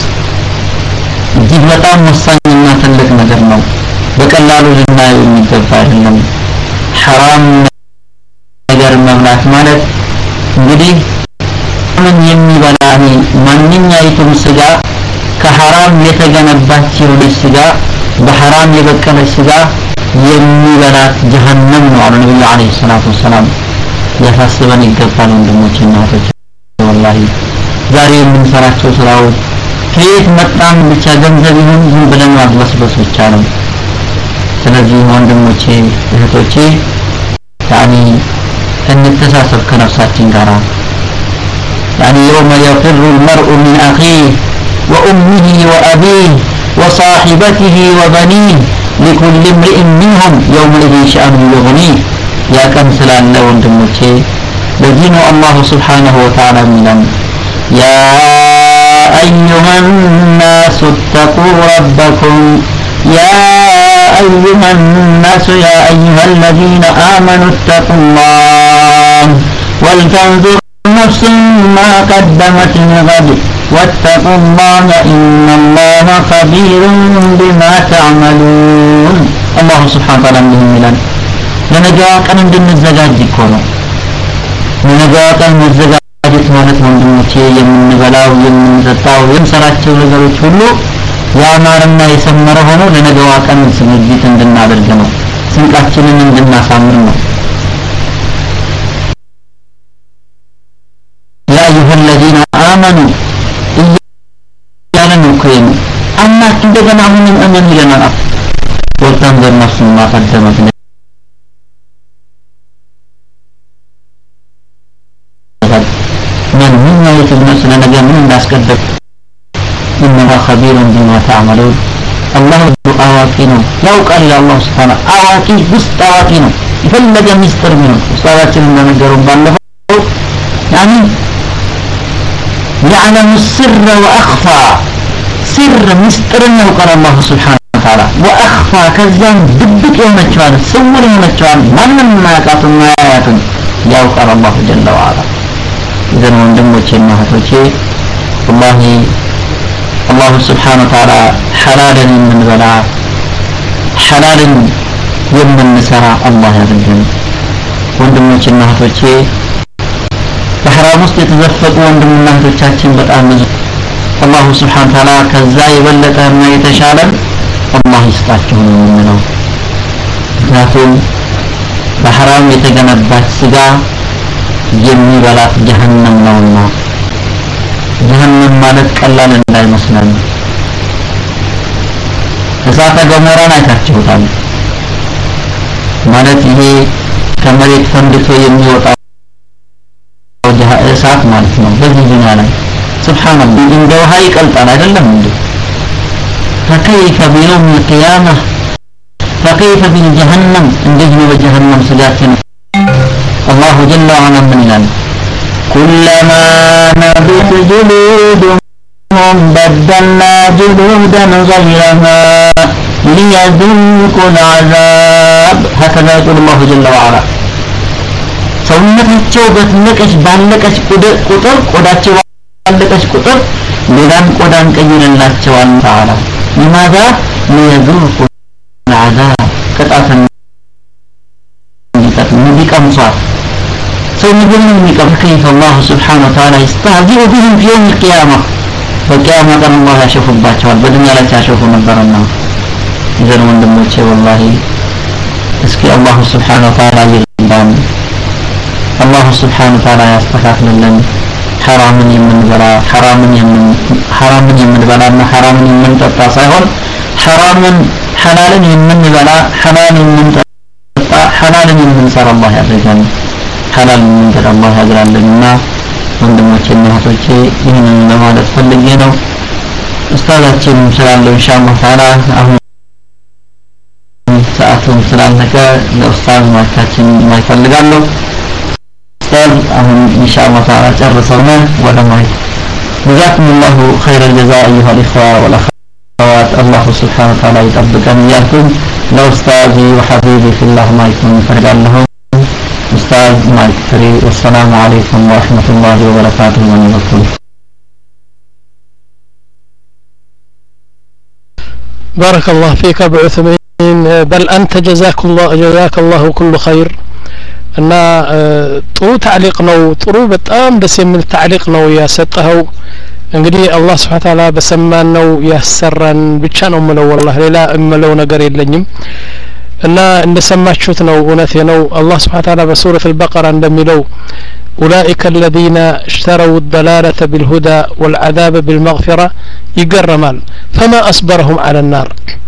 جيب بطام مصاني ما تلك نجرنا بكاللالو لنا يومي تفار لهم حرام نجر مبلات مالك نجري من يمي بلاني من يأيتم سجا كحرام يتجنبات يرد السجا بحرام يبكر السجا يمي بلات جهنم على النبي عليه الصلاة والسلام يحسبني الكفار من دموتنا والله ዛሬ የምንሰራቸው ስራዎች ከየት መጣን ብቻ ገንዘብን ዝም ብለን ማድረስበስ ብቻ ነው ስለዚህ ወንድሞቼ እህቶቼ ያኒ እንተሳሰብ ከነፍሳችን ጋር يعني يوم يفر المرء من أخيه وأمه وأبيه وصاحبته وبنيه لكل امرئ منهم يومئذ شأن يغنيه يا كم سلام لو انتم شيء لدين الله سبحانه وتعالى من يا أيها الناس اتقوا ربكم يا أيها الناس يا أيها الذين آمنوا اتقوا الله ولتنظر نفس ما قدمت لغد واتقوا الله إن الله خبير بما تعملون الله سبحانه وتعالى مهملا لنجوا كان من الزجاج كونه لنجوا كان من الزجاج ማለት ወንድሞቼ የምንበላው የምንጠጣው የምንሰራቸው ነገሮች ሁሉ ያማረና የሰመረ ሆኖ ለነገዋ ቀን ዝግጅት እንድናደርግ ነው ስንቃችንን እንድናሳምር ነው ያ أيها الذين آمنوا ያለን ነው ከየም አማ እንደገና ምንም አመን ይለናል ወልተንዘር ነፍስ ما قدمت من منا يتجنس لنجا من الناس كذب إنما خبير بما تعملون الله أواكينه لو قال إلى الله سبحانه أواكي بست أواكينه يفلج مستر منه أستاذاتنا من نجرون بالله يعني يعلم السر وأخفى سر مسترنه قال الله سبحانه وتعالى وأخفى كذان دبك يوم الجوان سور يوم الجوان من ما كاتم ما آياتن يو قال الله جل وعلا إذن وندموچنا هتوچي والله الله سبحانه وتعالى حلالا من بلا حلالا يمن نسرا الله يرجن وندموچنا هتوچي بحرام ውስጥ የተዘፈቁ ወንድምና እህቶቻችን በጣም ብዙ الله سبحانه وتعالى ከዛ የበለጠና የተሻለ الله ይስጣቸው ነው ምክንያቱም በሐራም የተገነባች ስጋ የሚበላት ጀሃነም ነውና ጀሃነም ማለት ቀላል እንዳይመስለን እሳተ ገሞራን አይታችሁታል ማለት ይሄ ከመሬት ፈንድቶ የሚወጣው እሳት ማለት ነው በዚህ ዱንያ ላይ ሱብሃንአላህ እንደ ውሃ ይቀልጣል አይደለም እንዴ فكيف بيوم القيامة فكيف بالجهنم እንደዚህ ነው በጀሃነም ስጋችን الله جل وعلا من الآن كلما نضجت جلودهم بدلنا جلودا غيرها ليذوقوا العذاب هكذا يقول الله جل وعلا ሰውነታቸው በትነቀሽ ባለቀሽ ቁጥር ቆዳቸው ባለቀሽ ቁጥር ሌላም ቆዳን ቀይረላቸዋል ተዓላ لماذا ليذوقوا العذاب ቅጣትን እንዲቀምሷት ሰው ምንም የሚቀም كيف الله سبحانه وتعالى يستهزئ بهم في يوم القيامة በቂያማ ቀን አላህ ያሸፉባቸዋል በዱንያ ላይ ያሸፉ ነበርና ይዘን ወንድሞቼ والله እስኪ አላህ سبحانه وتعالى ይርዳን አላህ سبحانه وتعالى ያስተካክልልን حراምን የምንበላ حراምን የምን حراምን የምንበላና حراምን የምንጠጣ ሳይሆን حراምን حلالን የምንበላ حلال የምንጠጣ حلالን የምንሰራ አላህ ያድርገን حلال የምንጠጣ አላህ ያድርገንና ወንድሞቼና እህቶቼ ይህንን ለማለት ፈልጌ ነው ኡስታዛችን ስላለው ኢንሻአላህ ተዓላ አሁን ሰዓቱን ስላለቀ ለኡስታዝ ማካችን ማይፈልጋለሁ ኡስታዝ አሁን ኢንሻአላህ ተዓላ ጨርሰውና ወደ ማይ جزاكم الله خير الجزاء أيها الإخوة والأخوات الله سبحانه وتعالى يطبقنا إياكم لأستاذي وحبيبي في الله ما يكون فرقا لهم أستاذ مايك فري والسلام عليكم ورحمة الله وبركاته وبركاته بارك الله فيك أبو عثمان بل أنت جزاك الله جزاك الله كل خير أن ጥሩ تعليق ነው ጥሩ በጣም ደስ የሚል تعليق ነው ያሰጠው እንግዲህ አላህ Subhanahu Wa Ta'ala በሰማነው ያሰራን ብቻ ነው ምለው والله ሌላ እምለው ነገር የለኝም እና እንደሰማችሁት ነው እውነቴ ነው አላህ Subhanahu Wa Ta'ala በሱረቱ አልበቀራ እንደሚለው أولئك الذين اشتروا الضلالة بالهدى والعذاب بالمغفرة يجرمال فما أصبرهم على النار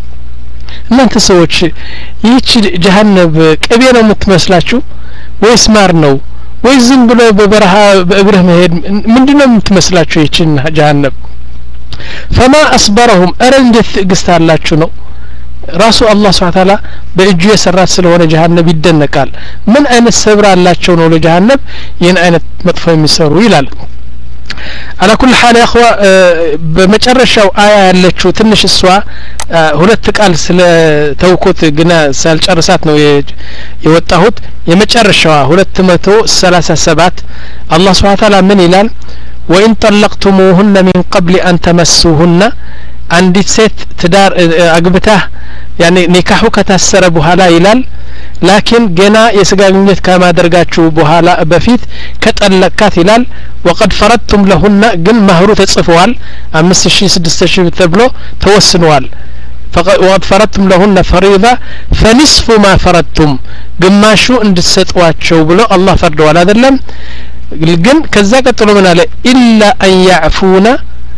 እናንተ ሰዎች ይህች ጀሃነም ቅቤ ነው የምትመስላችሁ ወይስ ማር ነው ወይስ ዝም ብሎ በበረሃ በእግርህ መሄድ ምንድነው የምትመስላችሁ ይህችን ጀሃነም فما أصبرهم أرنج تقستالاችሁ ነው ራሱ አላህ Subhanahu Wa Ta'ala በእጁ የሰራት ስለሆነ ጀሃነም ይደነቃል ምን አይነት ሰብር አላቸው ነው ለጀሃነም ይህን አይነት መጥፎ የሚሰሩ ይላል على كل حال يا اخوه بمጨረሻው አያ ያለችው ትንሽ እሷ ሁለት ቃል ስለ ተውኩት ግና ሳልጨርሳት ነው የወጣሁት የመጨረሻው ሁለት መቶ ሰላሳ ሰባት አላህ Subhanahu Wa Ta'ala ምን ይላል وإن طلقتموهن من قبل أن تمسوهن አንዲት ሴት ትዳር አግብታ ያኔ ኒካሁ ከታሰረ በኋላ ይላል ላኪን ገና የስጋ ግንኙነት ከማድረጋችሁ በኋላ በፊት ከጠለቃት ይላል وقد فرضتم لهن ግን ማህሩ ተጽፈዋል አምስት ሺህ ስድስት ሺህ ተብሎ ተወስኗል وقد فرضتم لهن فريضة فنصف ما فرضتم ግማሹ እንድትሰጧቸው ብሎ አላህ ፈርደዋል አይደለም ግን ከዛ ቀጥሎ ምን አለ إلا أن يعفون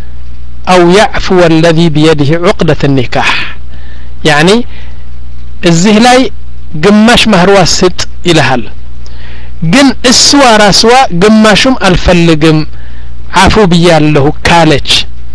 أو يعفو الذي بيده عقدة النكاح يعني እዚህ ላይ ግማሽ ማህርዋ ስጥ ይልሃል ግን እሷ ራስዋ ግማሹም አልፈልግም አፉ ብያለሁ ካለች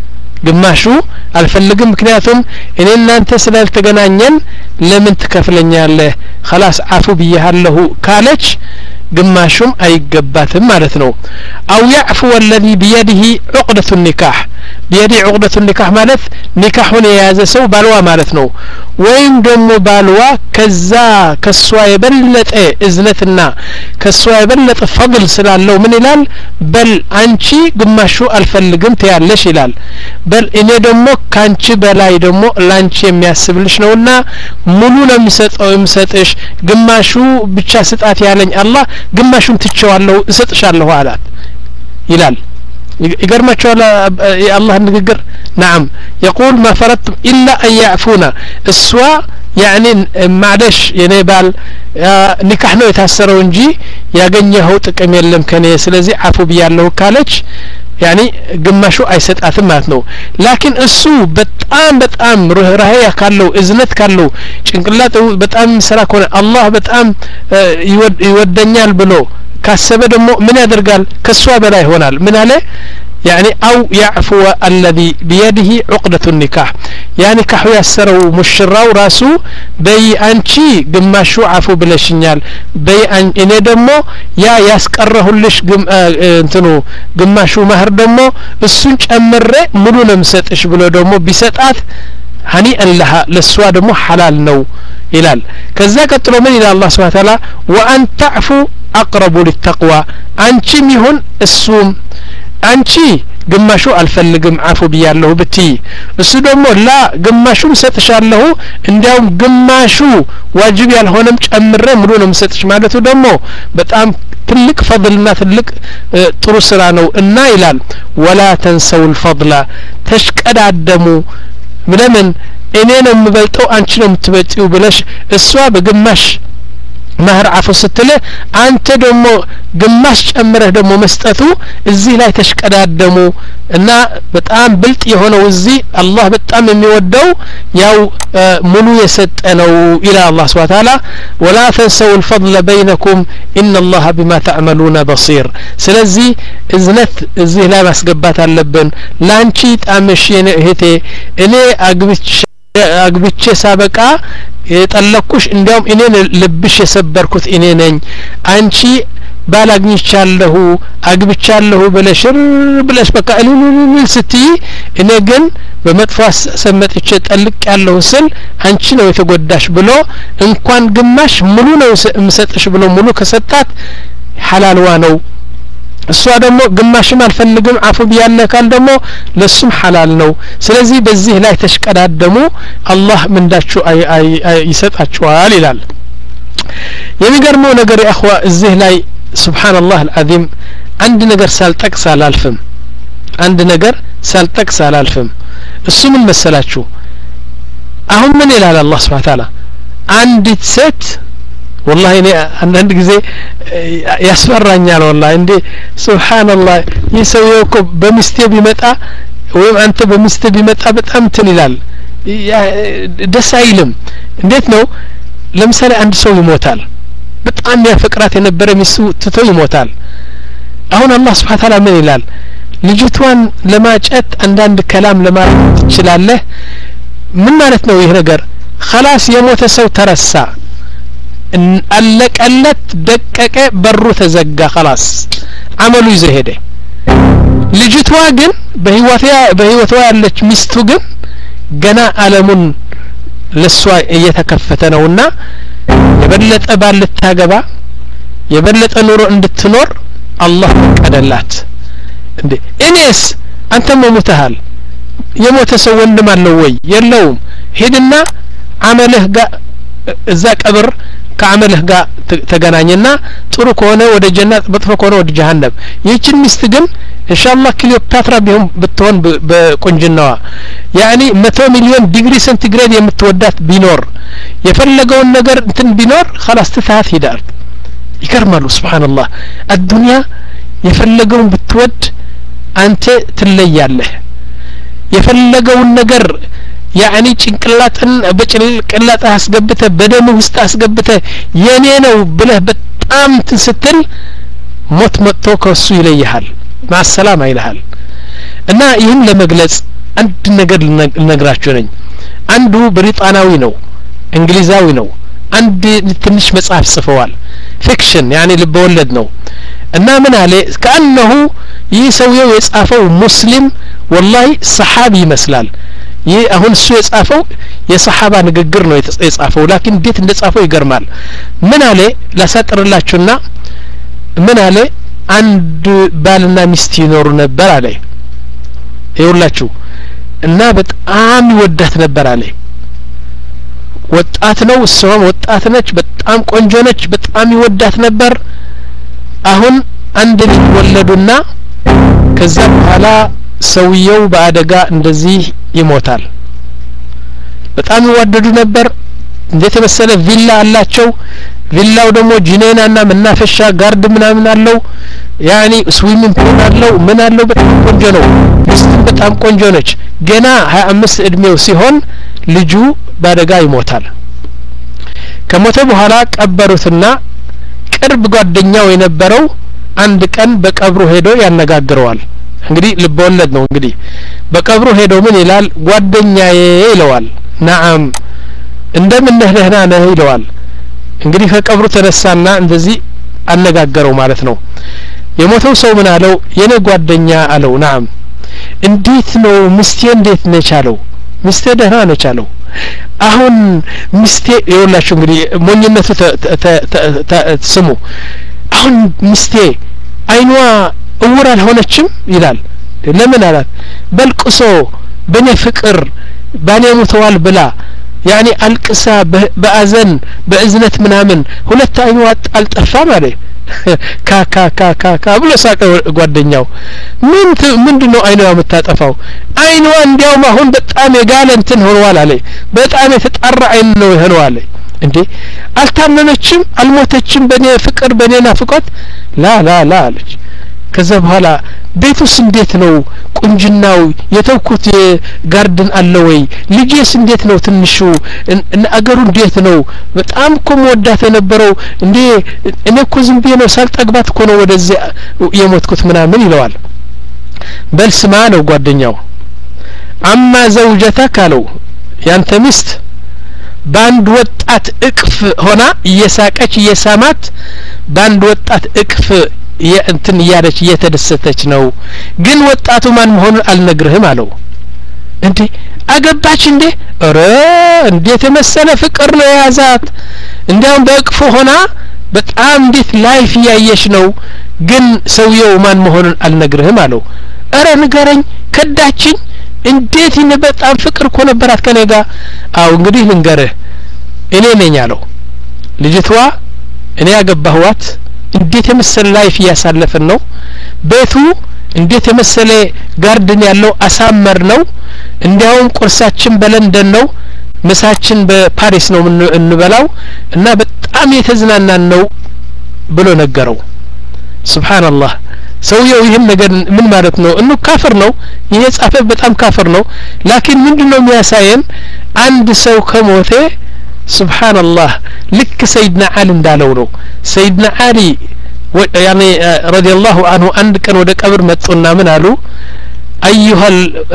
ግማሹ አልፈልግም ምክንያቱም እኔ እናንተ ስላልተገናኘን ለምን ትከፍለኛለህ خلاص አፉ ብያለሁ ካለች ግማሹም አይገባትም ማለት ነው أو يعفو الذي بيده عقدة النكاح بيده عقدة النكاح ማለት ኒካሁን የያዘ ሰው ባልዋ ማለት ነው ወይም ደግሞ ባልዋ ከዛ ከሷ የበለጠ እዝነትና ከሷ የበለጠ ፈضል ስላለው ምን ይላል በል አንቺ ግማሹ አልፈልግም ትያለሽ ይላል በል እኔ ደግሞ ካንቺ በላይ ደግሞ ላንቺ የሚያስብልሽ ነውና ሙሉ ነው የሚሰጠው የሚሰጥሽ ግማሹ ብቻ ስጣት ያለኝ አላህ ግማሹን ትቸዋለሁ እሰጥሻለሁ አላት ይላል ይገርማችኋል የአላህ ንግግር نعم يقول ما فرضتم إلا أن يعفونا السوا يعني معلش ينبال نكاح ነው የታሰረው እንጂ ያገኘው ጥቅም የለም ከኔ ስለዚህ አፉ ብያለሁ ካለች يعني ግማሹ አይሰጣትም ማለት ነው ላኪን እሱ በጣም በጣም ርህራሄ ካለው እዝነት ካለው ጭንቅላት በጣም ሰራ ከሆነ አላህ በጣም ይወደኛል ብሎ ካሰበ ደግሞ ምን ያደርጋል ከሷ በላይ ይሆናል ምን አለ يعني أو يعفو الذي بيده عقدة النكاح يعني كحو يسرو مشراو راسو بي أنشي قماشو عفو بلاشنيال بي أن إني دمو يا ياسكره الليش قم آه انتنو قماشو مهر دمو السنج أمر ملو نمسات إش بلو دمو بساتات هنيئا لها للسوا دمو حلال نو إلال كذا كتلو من إلى الله سبحانه وتعالى وأن تعفو أقرب للتقوى أنشي ميهن السوم አንቺ ግማሹ አልፈልግም አፉ ብያለሁ ብቲ እሱ ደግሞ ላ ግማሹን ሰጥሻለሁ እንዲያውም ግማሹ ዋጅብ ያልሆነም ጨምሬ ሙሉ ነው መስጥሽ ማለቱ ደግሞ በጣም ትልቅ ፈضልና ትልቅ ጥሩ ስራ ነው እና ይላል ወላ ተንሰው الفضل ተሽቀዳደሙ ምንምን እኔ ነው የምበልጠው አንቺ ነው የምትበልጪው ብለሽ እሷ በግማሽ ማህር አፉ ስትለ አንተ ደግሞ ግማሽ ጨምረህ ደግሞ መስጠቱ እዚህ ላይ ተሽቀዳደሙ እና በጣም ብልጥ የሆነው እዚህ አላህ በጣም የሚወደው ያው ሙሉ የሰጠ ነው ኢላ አላህ Subhanahu Wa Ta'ala ولا تنسوا الفضل بينكم ان الله بما تعملون بصير ስለዚህ እዝነት እዚህ ላይ ማስገባት አለብን ላንቺ ጣምሽ የኔ እህቴ እኔ አግብቼ አግብቼ ሳበቃ የጠለኩሽ እንዲያውም እኔ ልብሽ የሰበርኩት እኔ ነኝ አንቺ ባላግኝቻለሁ አግብቻለሁ ብለሽር ብለሽ በቃ እልል ስትይ እኔ ግን በመጥፎ ሰመጥቼ ጠልቅ ያለው ስል አንቺ ነው የተጎዳሽ ብሎ እንኳን ግማሽ ሙሉ ነው መስጠሽ ብሎ ሙሉ ከሰጣት ሐላልዋ ነው እሷ ደግሞ ግማሽም አልፈልግም አፉ ቢያለህ ካል ደግሞ ለሱም ሐላል ነው ስለዚህ በዚህ ላይ ተሽቀዳደሙ አላህ ምንዳችሁ አይ ይሰጣችኋል ይላል የሚገርመው ነገር ያخوا እዚህ ላይ ሱብሃንአላህ አልዓዚም አንድ ነገር ሳልጠቅስ አላልፍም አንድ ነገር ሳልጠቅስ አላልፍም እሱ ምን መሰላችሁ አሁን ምን ይላል አላህ Subhanahu Wa Ta'ala አንዲት ሴት والله እኔ አንዳንድ ጊዜ ያስፈራኛል والله እንዴ ሱብሃንአላህ ይሰውየው እኮ በሚስቴ ቢመጣ ወይም አንተ በሚስቴ ቢመጣ በጣም እንትን ይላል ደስ አይልም እንዴት ነው ለምሳሌ አንድ ሰው ይሞታል በጣም ያፈቅራት የነበረ ሚስቱ ትቶ ይሞታል አሁን አላህ Subhanahu Wa Ta'ala ምን ይላል ልጅቷን ለማጨት አንዳንድ ከላም ለማለት ትችላለህ ምን ማለት ነው ይሄ ነገር خلاص የሞተ ሰው ተረሳ አለቀለት ደቀቀ በሩ ተዘጋ خلاص አመሉ ይዘሄደ ልጅቷ ግን በህይወቷ በህይወቷ ያለች ሚስቱ ግን ገና ዓለሙን ለሷ እየተከፈተ ነውና የበለጠ ባልታገባ የበለጠ ኑሮ እንድትኖር አላህ ፈቀደላት እንዴ እኔስ አንተ ሞተሃል የሞተ ሰው ወንድም አለው ወይ የለውም ሄድና አመልህ ጋር እዛ ቀብር ከአመልህ ጋር ተገናኘና ጥሩ ከሆነ ወደ ጀነት መጥፎ ከሆነ ወደ ጀሃነም ይህችን ሚስት ግን ኢንሻአላህ ክሊዮፓትራ ቢሆን ብትሆን በቁንጅናዋ ያኒ መቶ ሚሊዮን ዲግሪ ሴንቲግሬድ የምትወዳት ቢኖር የፈለገውን ነገር እንትን ቢኖር خلاص ትታት ሄዳል ይከርማሉ ሱብሃንአላህ አዱንያ የፈለገውን ብትወድ አንተ ትለያለህ የፈለገውን ነገር ያኒ ጭንቅላትን በጭንቅላት አስገብተ በደም ውስጥ አስገብተ የኔ ነው ብለህ በጣም ስትል ሞት መጥቶ ከሱ ይለይሃል ማሰላም አይልሃል እና ይህን ለመግለጽ አንድ ነገር ልነግራችሁ ነኝ አንዱ ብሪጣናዊ ነው እንግሊዛዊ ነው አንድ ትንሽ መጽሐፍ ጽፈዋል ፊክሽን ያኒ ልበወለድ ነው እና ምን አለ ከአንሁ ይህ ሰውየው የጻፈው ሙስሊም والله ሰሃቢ ይመስላል ይህ አሁን እሱ የጻፈው የሰሃባ ንግግር ነው የጻፈው ላኪን እንዴት እንደጻፈው ይገርማል ምን አለ ላሳጥርላችሁና ምን አለ አንድ ባልና ሚስት ይኖሩ ነበር አለ ይውላችሁ እና በጣም ይወዳት ነበር አለ ወጣት ነው እሷም ወጣት ነች በጣም ቆንጆ ነች በጣም ይወዳት ነበር አሁን አንድ ልጅ ወለዱና ከዛ በኋላ ሰውየው በአደጋ እንደዚህ ይሞታል በጣም ይወደዱ ነበር እንዴት መሰለ ቪላ አላቸው ቪላው ደግሞ ጂኔናና መናፈሻ ጋርድ ምናምን አለው ያኒ ስዊሚንግ ፑል አለው ምን አለው በጣም ቆንጆ ነው ሚስቱ በጣም ቆንጆ ነች ገና ሀያ አምስት እድሜው ሲሆን ልጁ በአደጋ ይሞታል ከሞተ በኋላ ቀበሩትና ቅርብ ጓደኛው የነበረው አንድ ቀን በቀብሩ ሄዶ ያነጋግረዋል እንግዲህ ልቦለድ ነው እንግዲህ በቀብሩ ሄዶ ምን ይላል ጓደኛዬ ይለዋል ነዓም እንደምን ነህ ደህና ነህ ይለዋል እንግዲህ ከቀብሩ ተነሳና እንደዚህ አነጋገረው ማለት ነው የሞተው ሰው ምን አለው የኔ ጓደኛ አለው ነዓም እንዴት ነው ሚስቴ እንዴት ነች አለው ሚስቴ ደህና ነች አለው አሁን ሚስቴ ይኸውላችሁ እንግዲህ ሞኝነቱ ስሙ አሁን ሚስቴ አይኗ እውር አልሆነችም ይላል ለምን አላት በልቅሶ በኔ ፍቅር ባኔ ሙተዋል ብላ ያኒ አልቅሳ በአዘን በእዝነት ምናምን ሁለት አይኑ አልጠፋ ማለት ካ ካ ካ ካ ካ ብሎ ሳቀ ጓደኛው ምን ምንድነው አይኑ የምታጠፋው አይኑ እንዲያው አሁን በጣም የጋለ እንትን ሆኗል አለ በጣም የተጣራ አይን ነው ሆኗል እንዴ አልታመነችም አልሞተችም በኔ ፍቅር በኔ ናፍቆት ላ ላ ላ አለች ከዛ በኋላ ቤቱስ እንዴት ነው ቁንጅናው የተውኩት ጋርደን አለ ወይ ልጅስ እንዴት ነው ትንሹ አገሩ እንዴት ነው በጣም እኮ ወዳተ ነበረው እንዴ እኔ እኮ ዝም ብዬ ነው ሳልጠግባት እኮ ነው ወደዚህ የሞትኩት ምናምን ይለዋል በልስማ ነው ጓደኛው አማ ዘውጀተካ ነው ያንተ ሚስት ባንድ ወጣት እቅፍ ሆና እየሳቀች እየሳማት ባንድ ወጣት እቅፍ የእንትን ያለች እየተደሰተች ነው ግን ወጣቱ ማን መሆኑን አልነግርህም አለው እንዴ አገባች እንዴ ኧረ እንዴት መሰለ ፍቅር ነው ያዛት እንዲያውም በእቅፍ ሆና በጣም እንዴት ላይፍ ያየሽ ነው ግን ሰውየው ማን መሆኑን አልነግርህም አለው ኧረ ንገረኝ ከዳችኝ እንዴት ይነ በጣም ፍቅር እኮ ነበራት ከኔ ጋር አው እንግዲህ ልንገርህ እኔ ነኝ አለው ልጅቷ እኔ ያገባህዋት እንዴት የመሰለ ላይፍ ያሳለፈን ነው ቤቱ እንዴት የመሰለ ጋርደን ያለው አሳመር ነው እንዲያውም ቁርሳችን በለንደን ነው ምሳችን በፓሪስ ነው እንበላው እና በጣም የተዝናናን ነው ብሎ ነገረው ሱብሃንአላህ ሰውየው ይሄን ነገር ምን ማለት ነው እኑ ካፍር ነው ይሄ ጻፈ በጣም ካፍር ነው ላኪን ምንድነው የሚያሳየን አንድ ሰው ከሞተ ሱብሃንአላህ ልክ ሰይድና አሊ እንዳለው ነው ሰይድና አሊ ያኒ ረዲየላሁ ዐንሁ አንድ ቀን ወደ ቀብር መጡና ምን አሉ ايها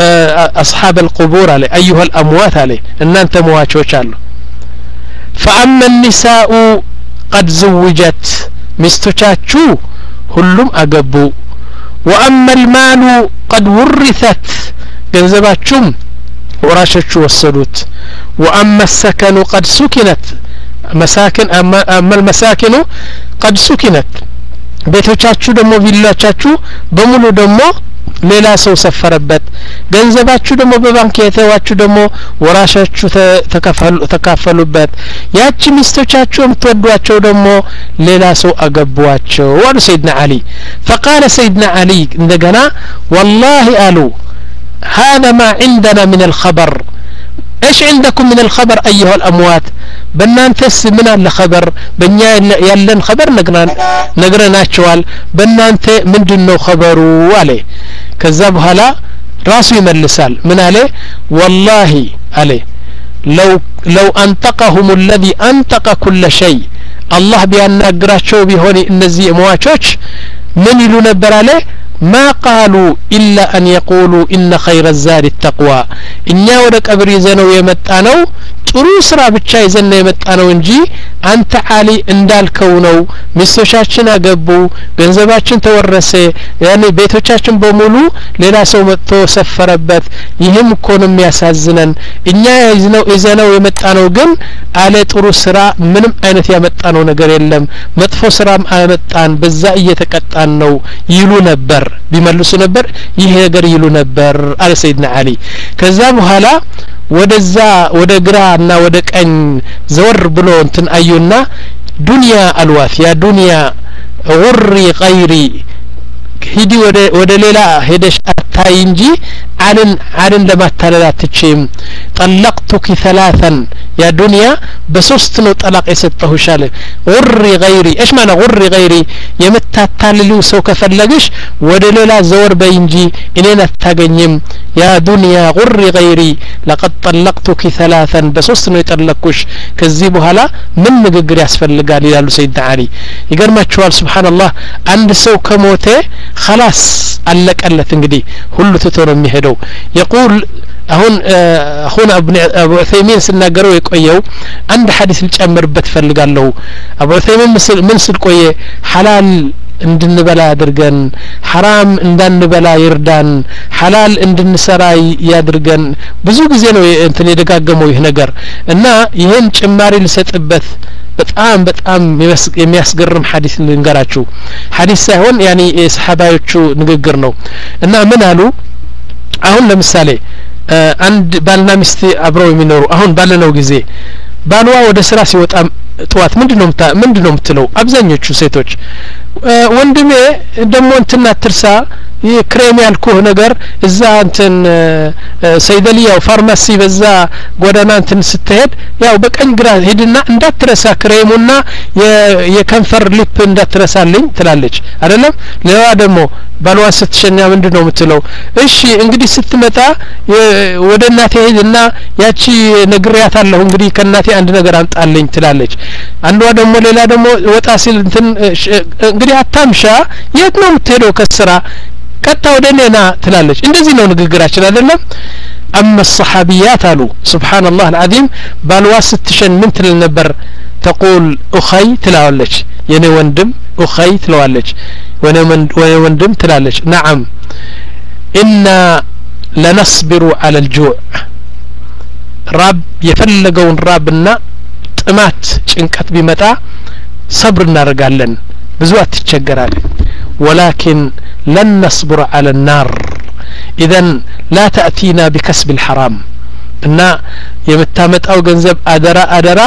اصحاب القبور عليه ايها الاموات عليه እናንተ ሟቾች አሉ فاما النساء قد زوجت ሚስቶቻችሁ ሁሉም አገቡ واما المال قد ورثت ገንዘባችሁም ወራሾቹ ወሰዱት واما السكن قد سكنت مساكن اما المساكن قد سكنت ቤቶቻችሁ ደሞ ቪላቻችሁ በሙሉ ደሞ ሌላ ሰው ሰፈረበት ገንዘባችሁ ደሞ በባንክ የተዋችሁ ደሞ ወራሾቹ ተከፋሉ ተካፈሉበት ያቺ ሚስቶቻችሁ የምትወዷቸው ደሞ ሌላ ሰው አገቧቸው ወደ ሰይድና አሊ فقال سيدنا علي እንደገና والله قالوا هذا ما عندنا من الخبر ايش عندكم من الخبر ايها الاموات በእናንተስ ምን አለ خبر በእኛ ያለን خبر ነግረን ነግረናቸዋል በእናንተ ምንድነው خبሩ አለ ከዛ በኋላ ራሱ ይመልሳል ምን አለ والله አለ لو لو انطقهم الذي انطق كل شيء الله ቢያናግራቸው ቢሆን እነዚህ ሟቾች ምን ይሉ ነበር አለ ما قالوا إلا أن يقولوا إن خير الزاد التقوى إنيا ودا قبر يزنو يمጣነው ጥሩ ስራ ብቻ ይዘን የመጣነው እንጂ አንተ አሊ እንዳልከው ነው ሚስቶቻችን አገቡ ገንዘባችን ተወረሰ ያኔ ቤቶቻችን በሙሉ ሌላ ሰው መጥቶ ሰፈረበት ይህም እኮ ነው የሚያሳዝነን እኛ ይዘነው ይዘነው የመጣነው ግን አለ ጥሩ ስራ ምንም አይነት ያመጣነው ነገር የለም መጥፎ ስራም አመጣን በዛ እየተቀጣን ነው ይሉ ነበር ቢመልሱ ነበር ይሄ ነገር ይሉ ነበር አለ ሰይድና አሊ ከዛ በኋላ ወደዛ ወደ ግራና ወደ ቀኝ ዘወር ብሎ እንትን አዩና ዱንያ አልዋት ያ ዱንያ ጉሪ ገይሪ ሂዲ ወደ ወደ ሌላ ሄደሽ አታይ እንጂ አልን አልን ለማታለል አትችይም ጠለቅቱኪ ثلاثا ያ ዱንያ በሶስት ነው ጠላቅ የሰጠሁሽ አለ ጉሪ ገይሪ ايش معنى ጉሪ ገይሪ የምታታልሉ ሰው ከፈለግሽ ወደ ሌላ ዘወር በይ እንጂ እኔን አታገኝም ያ ዱንያ ጉሪ ገይሪ لقد طلقتك ثلاثا በሶስት ነው የጠለቅኩሽ ከዚህ በኋላ ምን ንግግር ያስፈልጋል ይላሉ ሰይድና አሊ ይገርማችኋል ሱብሃንአላህ አንድ ሰው ከሞተ خلاص አለቀለት እንግዲህ ሁሉ ትቶ ነው የሚሄደው يقول አሁን አሁን አቡ ዑሰይሚን ሲናገረው የቆየው አንድ ሐዲስ ልጨምርበት ፈልጋለሁ አቡ ዑሰይሚን ምን ሲል ቆየ ሐላል እንድንበላ አድርገን حرام እንዳንበላ ይርዳን ሐላል እንድንሰራ ያድርገን ብዙ ጊዜ ነው እንትን የደጋገመው ይህ ነገር እና ይሄን ጭማሪ ልሰጥበት በጣም በጣም የሚያስገርም ሐዲስ ልንገራችሁ ሐዲስ ሳይሆን ያኒ የሰሃባዮቹ ንግግር ነው እና ምን አሉ አሁን ለምሳሌ አንድ ባልና ሚስት አብረው የሚኖሩ አሁን ባለነው ጊዜ ባልዋ ወደ ስራ ሲወጣ ጥዋት ምንድነው ምንድነው የምትለው አብዛኞቹ ሴቶች ወንድሜ ደሞ እንትና ትርሳ የክሬም ያልኩህ ነገር እዛ እንትን ሰይደሊያው ፋርማሲ በዛ ጎዳና እንትን ስትሄድ ያው በቀኝ ግራ ሄድና እንዳትረሳ ክሬሙና የከንፈር ሊፕ እንዳትረሳልኝ ትላለች አይደለም ለዋ ደሞ ባልዋ ስትሸኛ ምንድነው የምትለው እሺ እንግዲህ ስትመጣ ወደ እናቴ ሄድና ያቺ ነግሪያታለሁ እንግዲህ ከናቴ አንድ ነገር አምጣልኝ ትላለች አንዷ ደሞ ሌላ ደሞ ወጣ ሲል እንትን እንግዲህ አታምሻ የት ነው የምትሄደው ከስራ ቀጣ ወደኔና ትላለች እንደዚህ ነው ንግግራችን አይደለም اما الصحابيات قالوا سبحان الله العظيم بالوا ستشن من تل ነበር تقول اخي ትላለች የኔ ወንድም اخي ትላለች ወኔ ወንድም ትላለች نعم إنا لنصبر على الجوع رب የፈለገውን ራብና ጥማት ጭንቀት ቢመጣ صبر እናደርጋለን ብዙ አትቸገራል ولكن لن نصبر على النار اذن لا تأتينا بكسب الحرام እና የምታመጣው ገንዘብ አደራ አደራ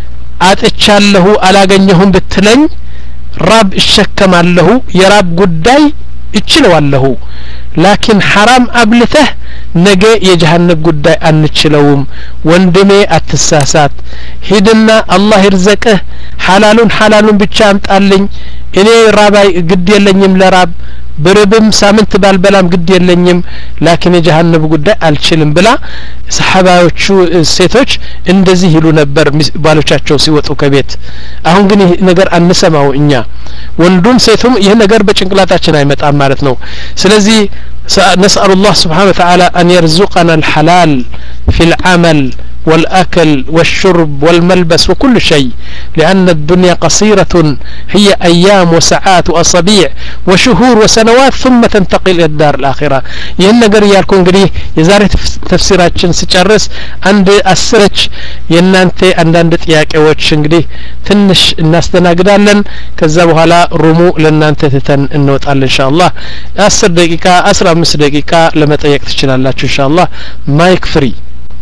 አጥቻለሁ አላገኘሁም ብትለኝ ራብ እሸከማለሁ የራብ ጉዳይ እችለዋለሁ ላኪን حرام አብልተህ ነገ የጀሃነም ጉዳይ አንችለውም ወንድሜ አትሳሳት ሂድና አላህ ይርዘቅህ ሐላሉን ሐላሉን ብቻ አምጣልኝ እኔ ራባይ ግድ የለኝም ለራብ بربم سامنت بالبلام قد يلنيم لكن جهنم قد الشلم بلا صحاباዎቹ ሴቶች እንደዚህ ይሉ ነበር ባሎቻቸው ሲወጡ ከቤት አሁን ግን ነገር አንሰማው እኛ ወንዱም ሴቱም ይሄ ነገር በጭንቅላታችን አይመጣም ማለት ነው ስለዚህ نسأل الله سبحانه وتعالى أن يرزقنا الحلال في العمل والأكل والشرب والملبس وكل شيء لأن الدنيا قصيرة هي أيام وساعات وأصابيع وشهور وسنوات ثم تنتقل إلى الدار الآخرة يهن نقر يالكون قريه يزاري تفسيرات سيچرس عند أسرج ينانتي عندت ياك اوتشن قريه تنش الناس تناقدالن كذبوا هلا رمو لنانتي تتن النوت إن شاء الله أسر دقيقة أسرع مس دقيقة لما تيك تشتغل الله إن شاء الله مايك فري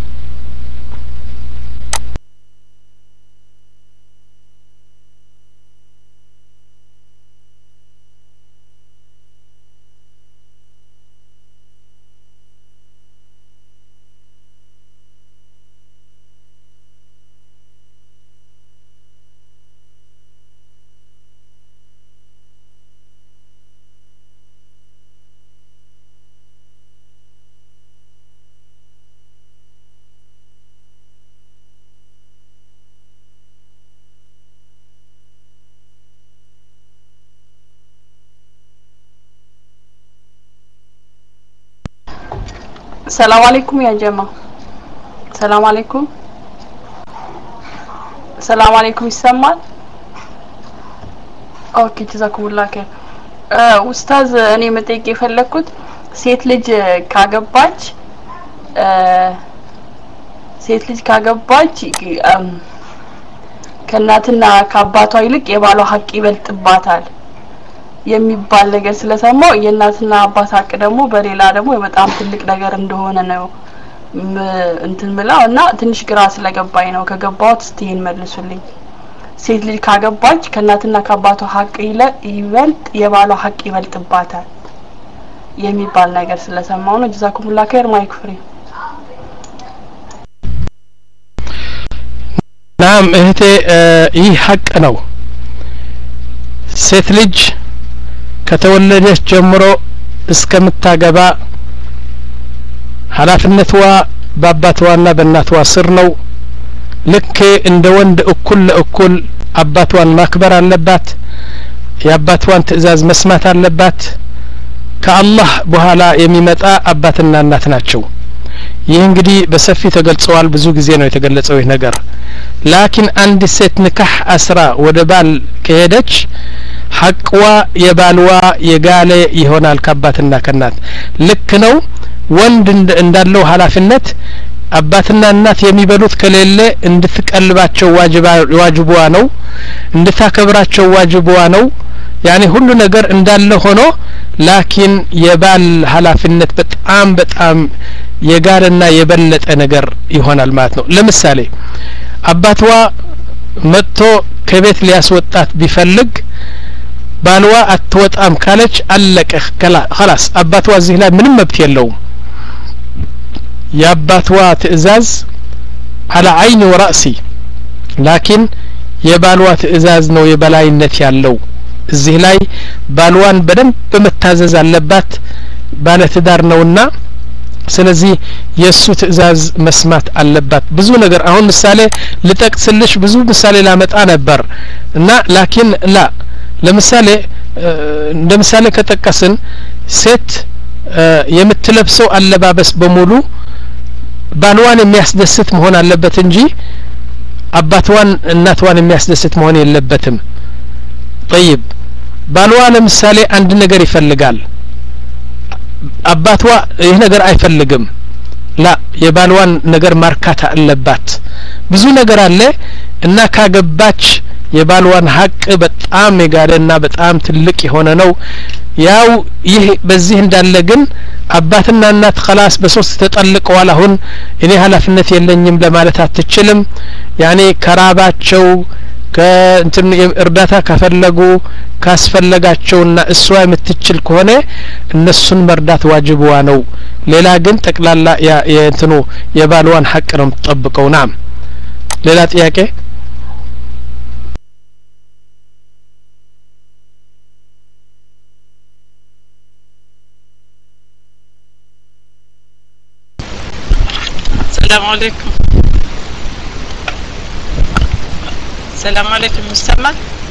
السلام عليكم يا جماعة السلام عليكم السلام عليكم يسمع اوكي جزاكم الله خير ኡስታዝ እኔ መጠየቅ የፈለኩት ሴት ልጅ ካገባች ሴት ልጅ ካገባች ከእናትና ከአባቷ ይልቅ የባሏ ሀቅ ይበልጥባታል የሚባል ነገር ስለሰማው የእናትና አባት ሀቅ ደግሞ በሌላ ደግሞ በጣም ትልቅ ነገር እንደሆነ ነው እንትን ብላው እና ትንሽ ግራ ስለገባኝ ነው ከገባሁት እስቲ መልሱልኝ ሴት ልጅ ካገባች ከእናትና ከአባቷ ሀቅ ይበልጥ የባሏ ሀቅ ይበልጥባታል የሚባል ነገር ስለሰማው ነው ጀዛኩሙላህ ኸይር ማይክ ፍሪ ናም እህቴ ይህ ሀቅ ነው ሴት ልጅ ከተወለደች ጀምሮ እስከምታገባ ኃላፊነቷ በአባቷና በእናቷ ስር ነው ልክ እንደ ወንድ እኩል ለእኩል አባቷን ማክበር አለባት የአባቷን ትእዛዝ መስማት አለባት ከአላህ በኋላ የሚመጣ አባትና እናት ናቸው ይህ እንግዲህ በሰፊ ተገልጿል ብዙ ጊዜ ነው የተገለጸው ይህ ነገር ላኪን አንድ ሴት ንካህ አስራ ወደ ባል ከሄደች ሐቅዋ የባልዋ የጋለ ይሆናል ከአባትና ከእናት ልክ ነው ወንድ እንዳለው ኃላፊነት አባትና እናት የሚበሉት ከሌለ እንድትቀልባቸው ዋጅባ ዋጅቧ ነው እንድታከብራቸው ዋጅቧ ነው ያኔ ሁሉ ነገር እንዳለ ሆኖ ላኪን የባል ኃላፊነት በጣም በጣም የጋርና የበለጠ ነገር ይሆናል ማለት ነው ለምሳሌ አባቷ መጥቶ ከቤት ሊያስወጣት ቢፈልግ ባልዋ አትወጣም ካለች አለቀ خلاص አባቷ እዚህ ላይ ምንም መብት የለውም የአባቷ ትእዛዝ على عين ورأسي ላኪን የባልዋ ትእዛዝ ነው የበላይነት ያለው እዚህ ላይ ባልዋን በደንብ በመታዘዝ አለባት ባለ ትዳር ነውና ስለዚህ የሱ ትእዛዝ መስማት አለባት ብዙ ነገር አሁን ምሳሌ ልጠቅስልሽ ብዙ ምሳሌ ላመጣ ነበር እና ላኪን ላ ለምሳሌ እንደ ምሳሌ ከተቀስን ሴት የምትለብሰው አለባበስ በሙሉ ባልዋን የሚያስደስት መሆን አለበት እንጂ አባቷን እናቷን የሚያስደስት መሆን የለበትም طيب ባልዋ ለምሳሌ አንድ ነገር ይፈልጋል አባቷ ይሄ ነገር አይፈልግም ላ የባልዋን ነገር ማርካት አለባት ብዙ ነገር አለ እና ካገባች የባልዋን ሀቅ በጣም የጋደና በጣም ትልቅ የሆነ ነው ያው ይህ በዚህ እንዳለ ግን አባትና እናት خلاص በሶስት ተጠልቀዋል አሁን እኔ ኃላፊነት የለኝም ለማለት አትችልም ያኔ ከራባቸው ከእንትን እርዳታ ከፈለጉ ካስፈለጋቸውና እሷ የምትችል ከሆነ እነሱን መርዳት ዋጅብዋ ነው ሌላ ግን ጠቅላላ የእንትኑ የባልዋን ሀቅ ነው ተጠብቀው ናም ሌላ ጥያቄ السلام عليكم السلام عليكم مستمع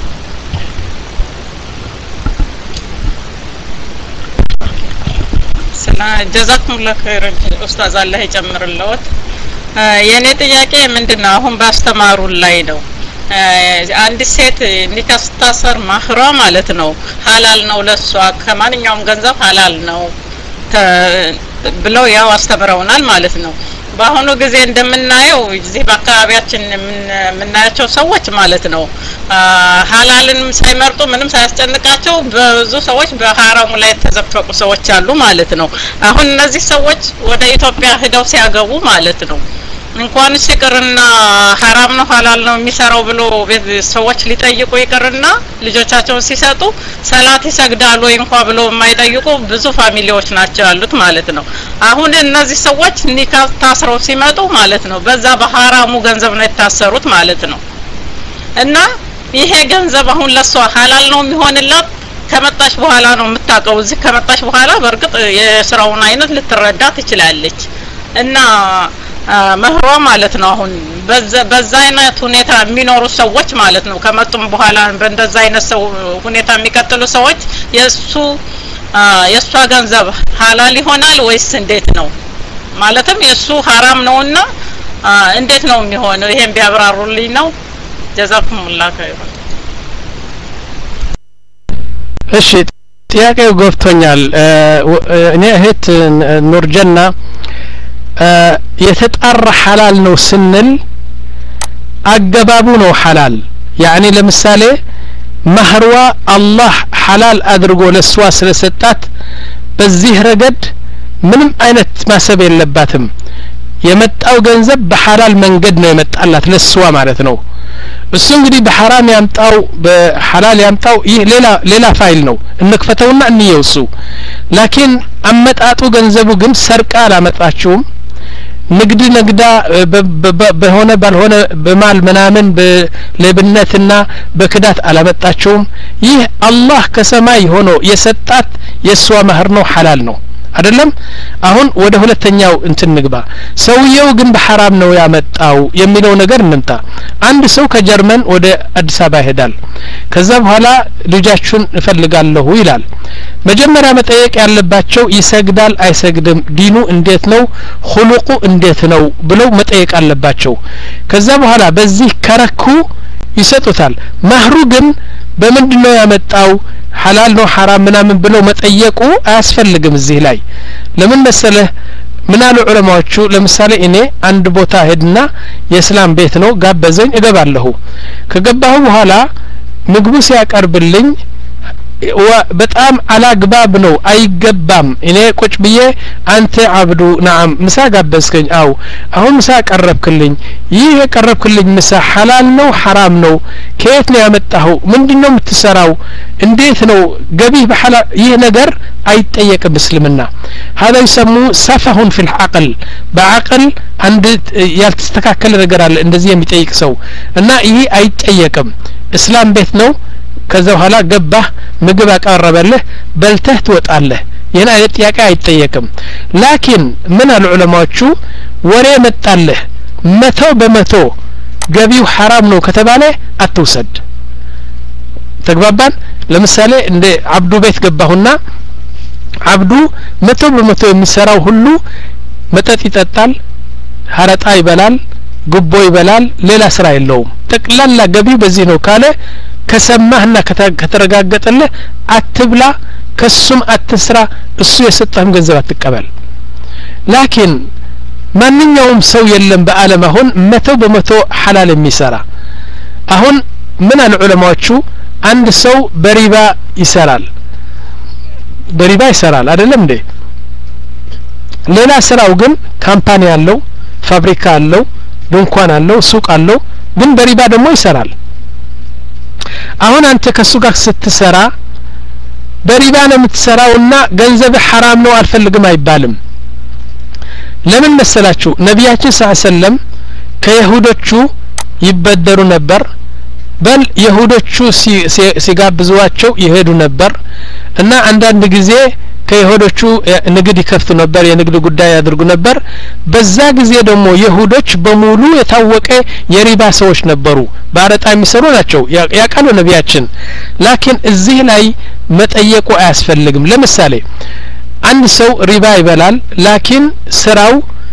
سلام جزاكم الله خيرا استاذ الله يجمر اللوت የኔ ጥያቄ ምንድነው አሁን ባስተማሩ ላይ ነው አንድ ሴት ኒካህ ስታሰር ማህሯ ማለት ነው ሐላል ነው ለሷ ከማንኛውም ገንዘብ ሐላል ነው ብለው ያው አስተምረውናል ማለት ነው በአሁኑ ጊዜ እንደምናየው እዚህ በአካባቢያችን የምናያቸው ሰዎች ማለት ነው ሐላልን ሳይመርጡ ምንም ሳያስጨንቃቸው ብዙ ሰዎች በሐራሙ ላይ ተዘፈቁ ሰዎች አሉ ማለት ነው አሁን እነዚህ ሰዎች ወደ ኢትዮጵያ ሄደው ሲያገቡ ማለት ነው እንኳን ሲቀርና ሐራም ነው ሐላል ነው የሚሰራው ብሎ ሰዎች ሊጠይቁ ይቀርና ልጆቻቸውን ሲሰጡ ሰላት ይሰግዳሉ እንኳን ብሎ የማይጠይቁ ብዙ ፋሚሊዎች ናቸው ያሉት ማለት ነው አሁን እነዚህ ሰዎች ኒካህ ታስረው ሲመጡ ማለት ነው በዛ በሐራሙ ገንዘብ ነው የታሰሩት ማለት ነው እና ይሄ ገንዘብ አሁን ለሷ ሐላል ነው የሚሆንላት ከመጣሽ በኋላ ነው የምታቀው እዚህ ከመጣሽ በኋላ በርግጥ የስራውን አይነት ልትረዳ ትችላለች እና መህሯ ማለት ነው አሁን በዛ አይነት ሁኔታ የሚኖሩ ሰዎች ማለት ነው ከመጡም በኋላ በእንደዛ አይነት ሰው ሁኔታ የሚከተሉ ሰዎች የሱ የሷ ገንዘብ ሐላል ይሆናል ወይስ እንዴት ነው ማለትም የሱ ሐራም ነውና እንዴት ነው የሚሆነው ይሄን ቢያብራሩልኝ ነው ጀዛኩሙላህ ኸይር እሺ ጥያቄው ገብቶኛል እኔ እህት ኑርጀና የተጣራ ሐላል ነው ስንል አገባቡ ነው ሐላል ያኒ ለምሳሌ ማህሯ አላህ ሐላል አድርጎ ለሷ ስለሰጣት በዚህ ረገድ ምንም አይነት ማሰብ የለባትም የመጣው ገንዘብ በሐላል መንገድ ነው የመጣላት ለሷ ማለት ነው እሱ እንግዲህ በሐራም ያምጣው በሐላል ያምጣው ይህ ሌላ ሌላ ፋይል ነው እንክፈተውና እንየውሱ ላኪን አመጣጡ ገንዘቡ ግን ሰርቃ አላመጣችውም ንግድ ነግዳ በሆነ ባልሆነ በማል ምናምን በለብነትና በክዳት አላመጣችውም ይህ አላህ ከሰማይ ሆኖ የሰጣት የሷ ማህር ነው ሐላል ነው አይደለም አሁን ወደ ሁለተኛው እንትን ንግባ ሰውየው ግን በሐራም ነው ያመጣው የሚለው ነገር እንምጣ አንድ ሰው ከጀርመን ወደ አዲስ አበባ ይሄዳል ከዛ በኋላ ልጃችሁን እፈልጋለሁ ይላል መጀመሪያ መጠየቅ ያለባቸው ይሰግዳል አይሰግድም ዲኑ እንዴት ነው ኹሉቁ እንዴት ነው ብለው መጠየቅ አለባቸው ከዛ በኋላ በዚህ ከረኩ ይሰጡታል ማህሩ ግን በመንድነው ያመጣው ሐላል ነው ሐራም ምናምን ብለው መጠየቁ አያስፈልግም እዚህ ላይ ለምን መሰለህ ምን አሉ ዑለማዎቹ ለምሳሌ እኔ አንድ ቦታ ሄድና የእስላም ቤት ነው ጋበዘኝ እገባለሁ ከገባሁ በኋላ ምግቡ ሲያቀርብልኝ በጣም አላግባብ ነው አይገባም እኔ ቁጭ ብዬ አንተ አብዱ ናም ምሳ ጋበዝከኝ አው አሁን ምሳ ቀረብክልኝ ይህ የቀረብክልኝ ምሳ ሐላል ነው ሐራም ነው ከየት ነው ያመጣኸው ምንድነው የምትሰራው እንዴት ነው ገቢህ በሐላል ይህ ነገር አይጠየቅም እስልምና هذا يسمى سفه في العقل بعقل عند ያልተስተካከለ ነገር አለ እንደዚህ የሚጠይቅ ሰው እና ይሄ አይጠየቅም እስላም ቤት ነው ከዛ በኋላ ገባህ ምግብ አቀረበልህ በልተህ ትወጣለህ ይሄን አይነት ጥያቄ አይጠየቅም ላኪን ምን አሉ ዑለማዎቹ ወሬ መጣለህ መቶ በመቶ ገቢው ሐራም ነው ከተባለ አትውሰድ ተግባባን ለምሳሌ እንደ አብዱ ቤት ገባሁና አብዱ መቶ በመቶ የሚሰራው ሁሉ መጠጥ ይጠጣል ሐረጣ ይበላል ጉቦ ይበላል ሌላ ስራ የለውም ጠቅላላ ገቢው በዚህ ነው ካለ ከሰማህና ከተረጋገጠልህ አትብላ ከሱም አትስራ እሱ የሰጠህም ገንዘብ አትቀበል ላኪን ማንኛውም ሰው የለም በአለም አሁን መቶ በመቶ ሐላል የሚሰራ አሁን ምን አሉ ዑለማዎቹ አንድ ሰው በሪባ ይሰራል በሪባ ይሰራል አይደለም እንዴ ሌላ ስራው ግን ካምፓኒ አለው ፋብሪካ አለው ድንኳን አለው ሱቅ አለው ግን በሪባ ደግሞ ይሰራል አሁን አንተ ከሱ ጋር ስትሰራ በሪባ ነው የምትሰራውና ገንዘብ ሐራም ነው አልፈልግም አይባልም ለምን መሰላችሁ ነብያችን ሰለላሁ ዐለይሂ ወሰለም ከይሁዶቹ ይበደሩ ነበር በል ይሁዶቹ ሲጋብዙዋቸው ይሄዱ ነበር እና አንዳንድ ጊዜ ከይሁዶቹ ንግድ ይከፍቱ ነበር የንግድ ጉዳይ ያደርጉ ነበር በዛ ጊዜ ደግሞ ይሁዶች በሙሉ የታወቀ የሪባ ሰዎች ነበሩ ባረጣ የሚሰሩ ናቸው ያቃሉ ነብያችን ላኪን እዚህ ላይ መጠየቁ አያስፈልግም ለምሳሌ አንድ ሰው ሪባ ይበላል ላኪን ስራው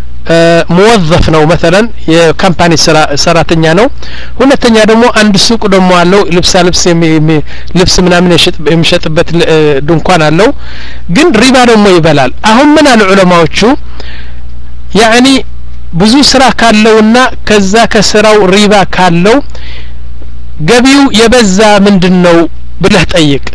موظف ነው مثلا የካምፓኒ ሰራተኛ ነው ሁለተኛ ደግሞ አንድ ሱቅ ደግሞ አለው ልብስ ልብስ ልብስ ምናምን የሚሸጥበት ድንኳን አለው ግን ሪባ ደግሞ ይበላል አሁን ምን አሉ ዑለማዎቹ ያኒ ብዙ ስራ ካለውና ከዛ ከስራው ሪባ ካለው ገቢው የበዛ ምንድነው ብለህ ጠይቅ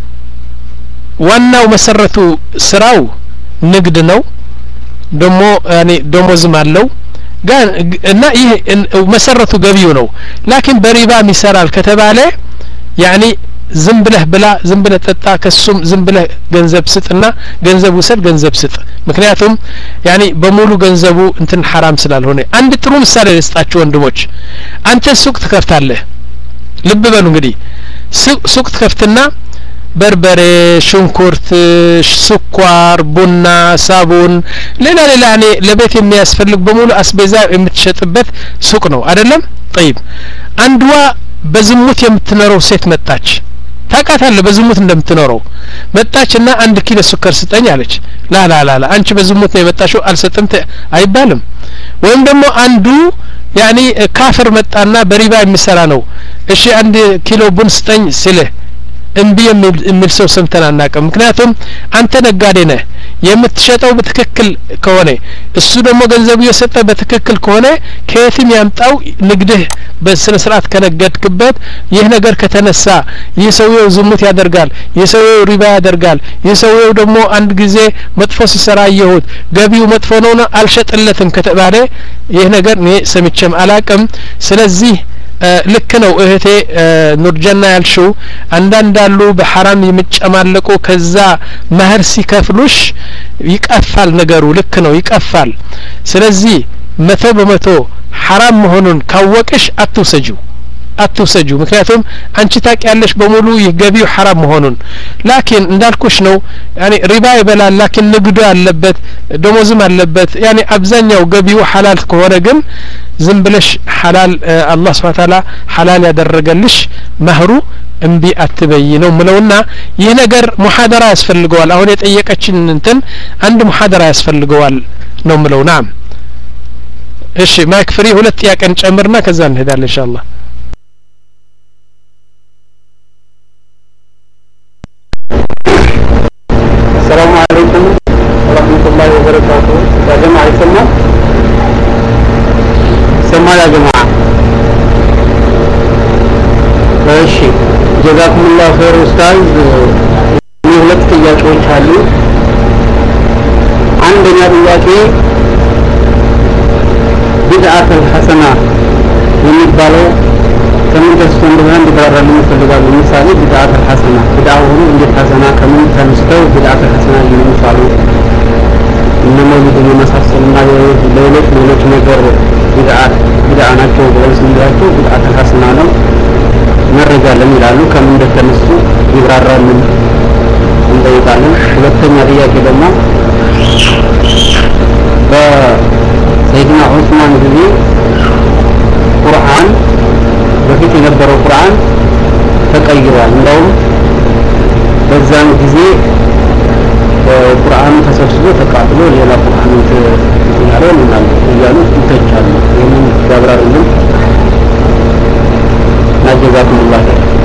ዋናው መሰረቱ ስራው ንግድ ነው ደሞ ያኒ ደሞዝም አለው ጋር እና ይሄ መሰረቱ ገቢው ነው ላኪን በሪባ ሚሰራል ከተባለ ያኒ ዝም ብለህ ብላ ዝም ብለህ ጠጣ ከሱም ዝም ብለህ ገንዘብ ስጥና ገንዘብ ውሰድ ገንዘብ ስጥ ምክንያቱም ያኒ በሙሉ ገንዘቡ እንትን حرام ስላልሆነ አንድ ጥሩ ምሳሌ ልስጣችሁ ወንድሞች አንተ ሱቅ ትከፍታለህ ልብ በሉ እንግዲህ ሱቅ ትከፍትና በርበሬ ሽንኩርት ስኳር ቡና ሳቡን ሌላ ሌላ ያኔ ለቤት የሚያስፈልግ በሙሉ አስቤዛ የምትሸጥበት ሱቅ ነው አይደለም طيب አንድዋ በዝሙት የምትኖረው ሴት መጣች ታቃታለህ በዝሙት እንደምትኖረው መጣችና አንድ ኪሎ ስኳር ስጠኝ አለች ላ ላ ላ አንቺ በዝሙት ነው የመጣሽው አልሰጥም አይባልም ወይም ደግሞ አንዱ ያኒ ካፍር መጣና በሪባ የሚሰራ ነው እሺ አንድ ኪሎ ቡን ስጠኝ ሲለ እንቢ የሚል ሰው ሰምተን አናውቅም ምክንያቱም አንተ ነጋዴ ነህ የምትሸጠው በትክክል ከሆነ እሱ ደግሞ ገንዘቡ የሰጠ በትክክል ከሆነ ከየትም ያምጣው ንግድህ በስነ ስርዓት ከነገድክበት ይህ ነገር ከተነሳ ይህ ሰውየው ዝሙት ያደርጋል ይህ ሰውየው ሪባ ያደርጋል ይህ ሰውየው ደግሞ አንድ ጊዜ መጥፎ ሲሰራ ይሁት ገቢው መጥፎ ነው አልሸጥለትም ከተባለ ይህ ነገር እኔ ሰምቼም አላውቅም ስለዚህ ልክ ነው እህቴ ኑርጀና ያልሽው አንዳንዳሉ በሐራም የሚጨማለቁ ከዛ ማህር ሲከፍሉሽ ይቀፋል ነገሩ ልክ ነው ይቀፋል ስለዚህ መቶ በመቶ ሐራም መሆኑን ካወቅሽ አትውሰጂው አትውሰጂው ምክንያቱም አንቺ ታቂያለሽ በሙሉ ይገቢው ሐራም መሆኑን ላኪን እንዳልኩሽ ነው ያኒ ሪባ ይበላል ላኪን ንግዱ ያለበት ደሞዝም አለበት ያኒ አብዛኛው ገቢው ሐላል ከሆነ ግን ዝም ብለሽ ሐላል አላህ Subhanahu Wa Ta'ala ሐላል ያደረገልሽ ማህሩ እንቢ አትበይ ነው ምለውና ይህ ነገር ሙሐደራ ያስፈልገዋል አሁን የጠየቀችን እንትን አንድ ሙሐደራ ያስፈልገዋል ነው ምለው ናም እሺ ማይክ ፍሪ ሁለት ያቀን ጨምርና ከዛ እንሄዳለን ኢንሻአላህ السلام عليكم ورحمة الله وبركاته يا جماعة ጀዛኩሙላሁ ኸይር ኡስታዝ ሁለት ጥያቄዎች አሉ አንደኛ ጥያቄ ቢድዓቱል ሐሰና የሚባለው ከምን ተነስቶ እንደሆነ እንዲብራራልኝ ይፈልጋሉ ለምሳሌ ቢድዓቱል ሐሰና ቢድዓው ሁሉ እንዴት ሐሰና ከምን ተነስተው ቢድዓቱል ሐሰና የሚባሉ እነመውሊድ የመሳሰሉና ሌሎች ሌሎች ነገር ቢድዓት ቢድዓ ናቸው ብለው ሲሏቸው ቢድዓቱል ሐሰና ነው መረጃ ለም ይላሉ ከምን እንደተነሱ ይብራራልን እንጠይቃለን ሁለተኛ ጥያቄ ደግሞ በሰይድና ዑስማን ጊዜ ቁርአን በፊት የነበረው ቁርአን ተቀይሯል እንደውም በዛን ጊዜ ቁርአኑ ተሰብስቦ ተቃጥሎ ሌላ ቁርአን ያለው ምናል እያሉ ይተቻሉ ይህንን ያብራሩልን ናጀዛኩሙላህ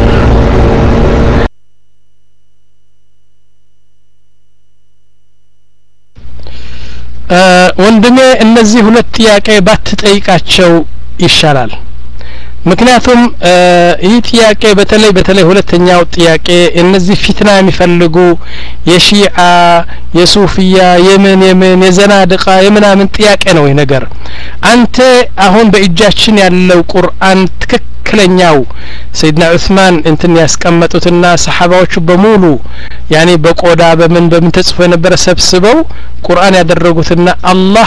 ወንድሜ እነዚህ ሁለት ጥያቄ ባትጠይቃቸው ይሻላል ምክንያቱም ይህ ጥያቄ በተለይ በተለይ ሁለተኛው ጥያቄ እነዚህ ፊትና የሚፈልጉ የሺዓ የሱፊያ የምን የምን የዘናድቃ የምናምን ጥያቄ ነው ይሄ ነገር አንተ አሁን በእጃችን ያለው ቁርአን ትክክለኛው ሰይድና ዑስማን እንትን ያስቀመጡትና ሰሃባዎቹ በሙሉ ያኔ በቆዳ በምን በምን ተጽፎ የነበረ ሰብስበው ቁርአን ያደረጉትና አላህ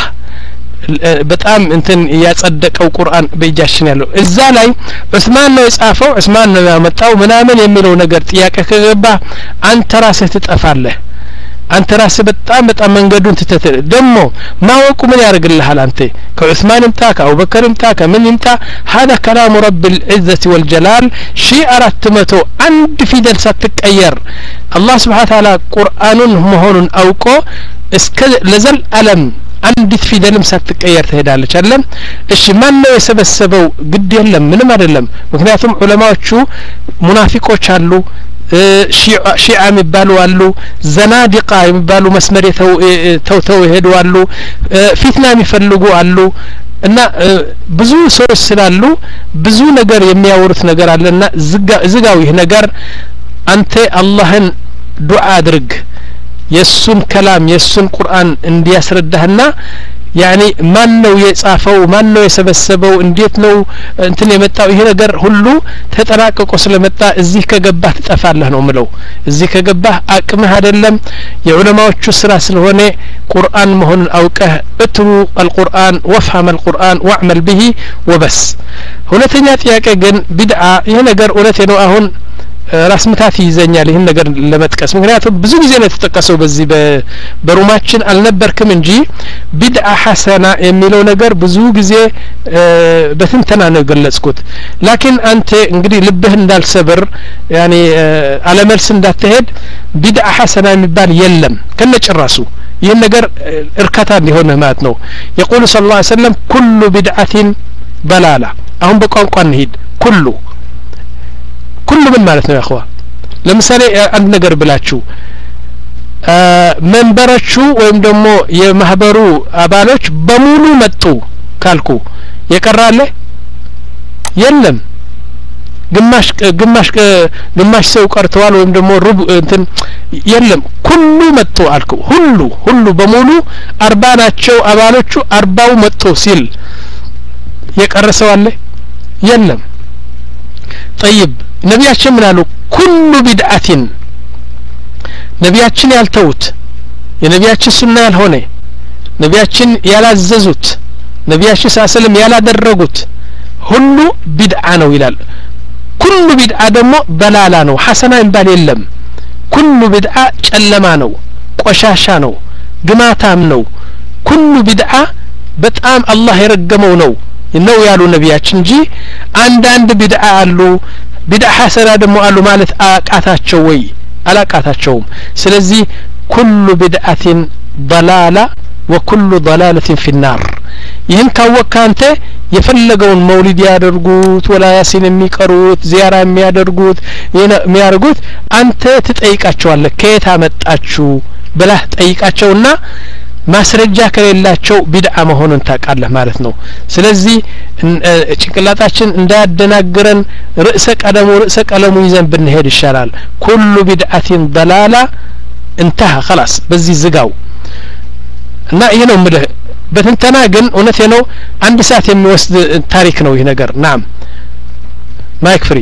በጣም እንትን ያጸደቀው ቁርአን በእጃችን ያለው እዛ ላይ ዑስማን ነው የጻፈው ዑስማን ነው ያመጣው ምናምን የሚለው ነገር ጥያቄ ከገባ አንተ ራስህ ትጠፋለህ አንተ ራስህ በጣም በጣም መንገዱን ትተህ ደሞ ማወቁ ምን ያርግልሃል አንተ ከዑስማን እንታ ከአቡበከር እንታ ከምን እንታ هذا كلام رب العزة والجلال شيء አራት መቶ አንድ ፊደል ሳትቀየር አላህ Subhanahu Wa Ta'ala ቁርአኑን መሆኑን አውቆ እስከ ለዘል ዓለም አንዲት ፊደልም ሳትቀየር ትሄዳለች አይደለም እሺ ማን ነው የሰበሰበው ግድ የለም ምንም አይደለም ምክንያቱም ዑለማዎቹ ሙናፊቆች አሉ ሺዓ የሚባሉ አሉ ዘናዲቃ የሚባሉ መስመር ተውተው ይሄዱ አሉ ፊትና የሚፈልጉ አሉ እና ብዙ ሰዎች ስላሉ ብዙ ነገር የሚያወሩት ነገር አለና ዝጋው ይሄ ነገር አንተ አላህን ዱዓ አድርግ የሱን ከላም የሱን ቁርአን እንዲያስረዳህና ያኒ ማን ነው የጻፈው ማን ነው የሰበሰበው እንዴት ነው እንትን የመጣው ይሄ ነገር ሁሉ ተጠናቅቆ ስለመጣ እዚህ ከገባህ ትጠፋለህ ነው ምለው እዚህ ከገባህ አቅምህ አይደለም የዑለማዎቹ ስራ ስለሆነ ቁርአን መሆኑን አውቀህ እትሩ القرآن وافهم القرآن واعمل به وبس ሁለተኛ ጥያቄ ግን ቢድዓ ይሄ ነገር እውነቴ ነው አሁን ራስ ምታት ይዘኛል ይሄን ነገር ለመጥቀስ ምክንያቱም ብዙ ጊዜ ነው የተጠቀሰው በዚህ በሩማችን አልነበርክም እንጂ ቢድዓ ሐሰና የሚለው ነገር ብዙ ጊዜ በትንተና ነው ገለጽኩት ላኪን አንተ እንግዲህ ልብህ እንዳልሰብር ያኒ አለመልስ እንዳትሄድ ቢድዓ ሐሰና የሚባል የለም ከነጭራሱ ይሄን ነገር እርካታ ሊሆን ማለት ነው يقول صلى الله عليه وسلم كل بدعة ضلالة አሁን በቋንቋ እንሂድ ኩሉ ኩሉ ምን ማለት ነው ያخوا ለምሳሌ አንድ ነገር ብላችሁ መንበሮቹ ወይም ደግሞ የማህበሩ አባሎች በሙሉ መጡ ካልኩ የቀራለ የለም ግማሽ ግማሽ ግማሽ ሰው ቀርተዋል ወይም ደግሞ ሩብ እንትን የለም ኩሉ መጡ አልኩ ሁሉ ሁሉ በሙሉ አርባ ናቸው አባሎቹ አርባው መጡ ሲል የቀረሰው አለ የለም طيب ነቢያችን ምን አሉ ኩሉ ቢድዓቲን ነቢያችን ያልተውት የነቢያችን ሱና ያልሆነ ነቢያችን ያላዘዙት ነቢያችን ሰለም ያላደረጉት ሁሉ ቢድዓ ነው ይላል ኩሉ ቢድዓ ደግሞ በላላ ነው ሐሰና እንባል የለም ኩሉ ቢድዓ ጨለማ ነው ቆሻሻ ነው ግማታም ነው ኩሉ ቢድዓ በጣም አላህ የረገመው ነው ነው ያሉ ነቢያችን እንጂ አንድ አንድ ቢድዓ አሉ ቢድዓ ሐሰና ደግሞ አሉ ማለት አቃታቸው ወይ አላቃታቸውም ስለዚህ ኩሉ ቢድዓቲን ضلاله وكل ضلاله في النار ይህን ካወካንተ የፈለገውን መውሊድ ያደርጉት ወላ ያሲን የሚቀሩት ዚያራ የሚያደርጉት የሚያደርጉት አንተ ትጠይቃቸዋለህ ከየት አመጣችሁ ብለህ ጠይቃቸውና ማስረጃ ከሌላቸው ቢድዓ መሆኑን ታቃለህ ማለት ነው ስለዚህ ጭንቅላታችን እንዳያደናግረን ርዕሰ ቀለሙ ርዕሰ ቀለሙ ይዘን ብንሄድ ይሻላል ኩሉ ቢድዓቲን ضላላ انتهى خلاص በዚህ ዝጋው እና ይሄ ነው ምለ በትንተና ግን እውነቴ ነው አንድ ሰዓት የሚወስድ ታሪክ ነው ይሄ ነገር ናም ማይክ ፍሪ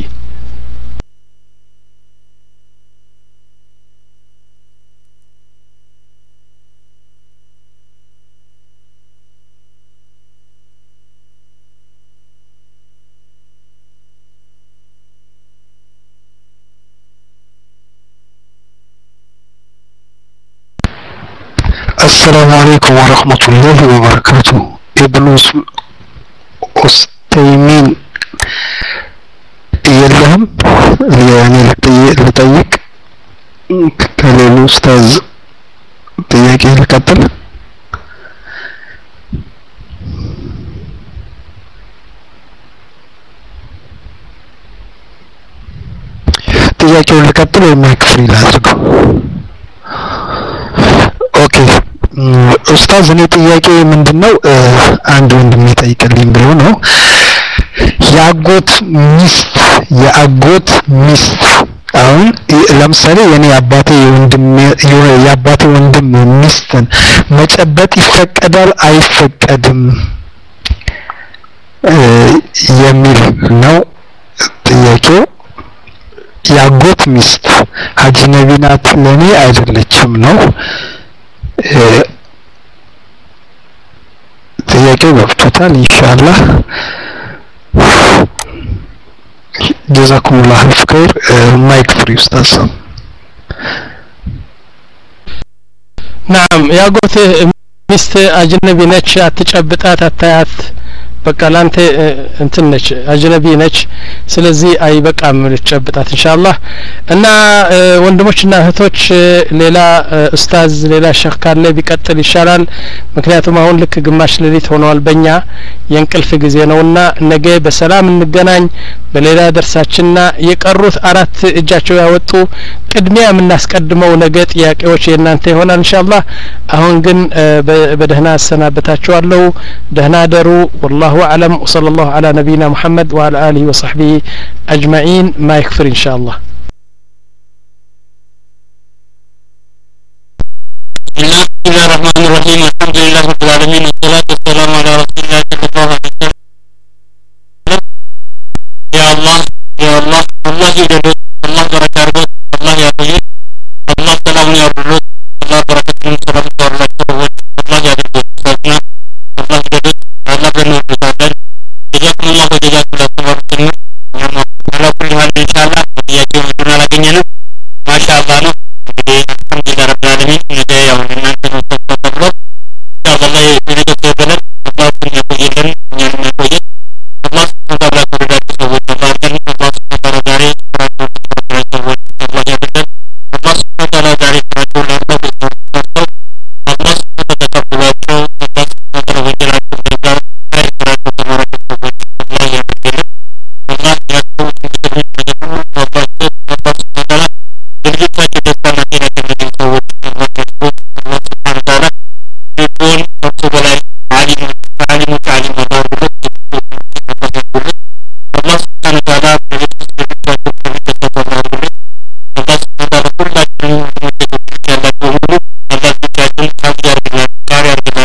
السلام عليكم ورحمة الله وبركاته ابن أستيمين يلهم يعني لطيق كان الأستاذ طياقي القتل طياقي القتل وما يكفر لازم ኦኬ ኡስታዝ እኔ ጥያቄ ምንድነው አንድ ወንድም ይጠይቅልኝ ብሎ ነው ያጎት ሚስት ያጎት ሚስት አሁን ለምሳሌ የኔ አባቴ ወንድም የአባቴ ወንድም ሚስትን መጨበጥ ይፈቀዳል አይፈቀድም የሚል ነው ጥያቄው ያጎት ሚስት አጅነቢ ናት ለኔ አይደለችም ነው ጥያቄው ገብቶታል ኢንሻአላህ ጀዛኩሙላህ ኸይር ማይክ ፍሪ ኡስታዝ ናም ያጎት ሚስት አጅነቢ ነች አትጨብጣት አታያት በቃ ላንተ እንትን ነች አጅነቢ ነች ስለዚህ አይበቃም ልትጨብጣት ኢንሻአላህ እና ወንድሞችና እህቶች ሌላ ኡስታዝ ሌላ ሸክ ካለ ቢቀጥል ይሻላል ምክንያቱም አሁን ልክ ግማሽ ሌሊት ሆኗል በእኛ የእንቅልፍ ጊዜ ነውና ነገ በሰላም እንገናኝ በሌላ ደርሳችንና የቀሩት አራት እጃቸው ያወጡ ቅድሚያ የምናስቀድመው ነገ ጥያቄዎች የእናንተ ይሆናል ኢንሻአላህ አሁን ግን በደህና አሰናበታችኋለሁ ደህና ደሩ والله أعلم وصلى الله على نبينا محمد وعلى آله وصحبه أجمعين ما يكفر إن شاء الله بسم الله الرحمن الرحيم الحمد لله رب العالمين والصلاة والسلام على رسول الله صلى الله عليه وسلم يا الله يا الله الله يجزاك الله بركاته الله يعطيك الله سلام يا رب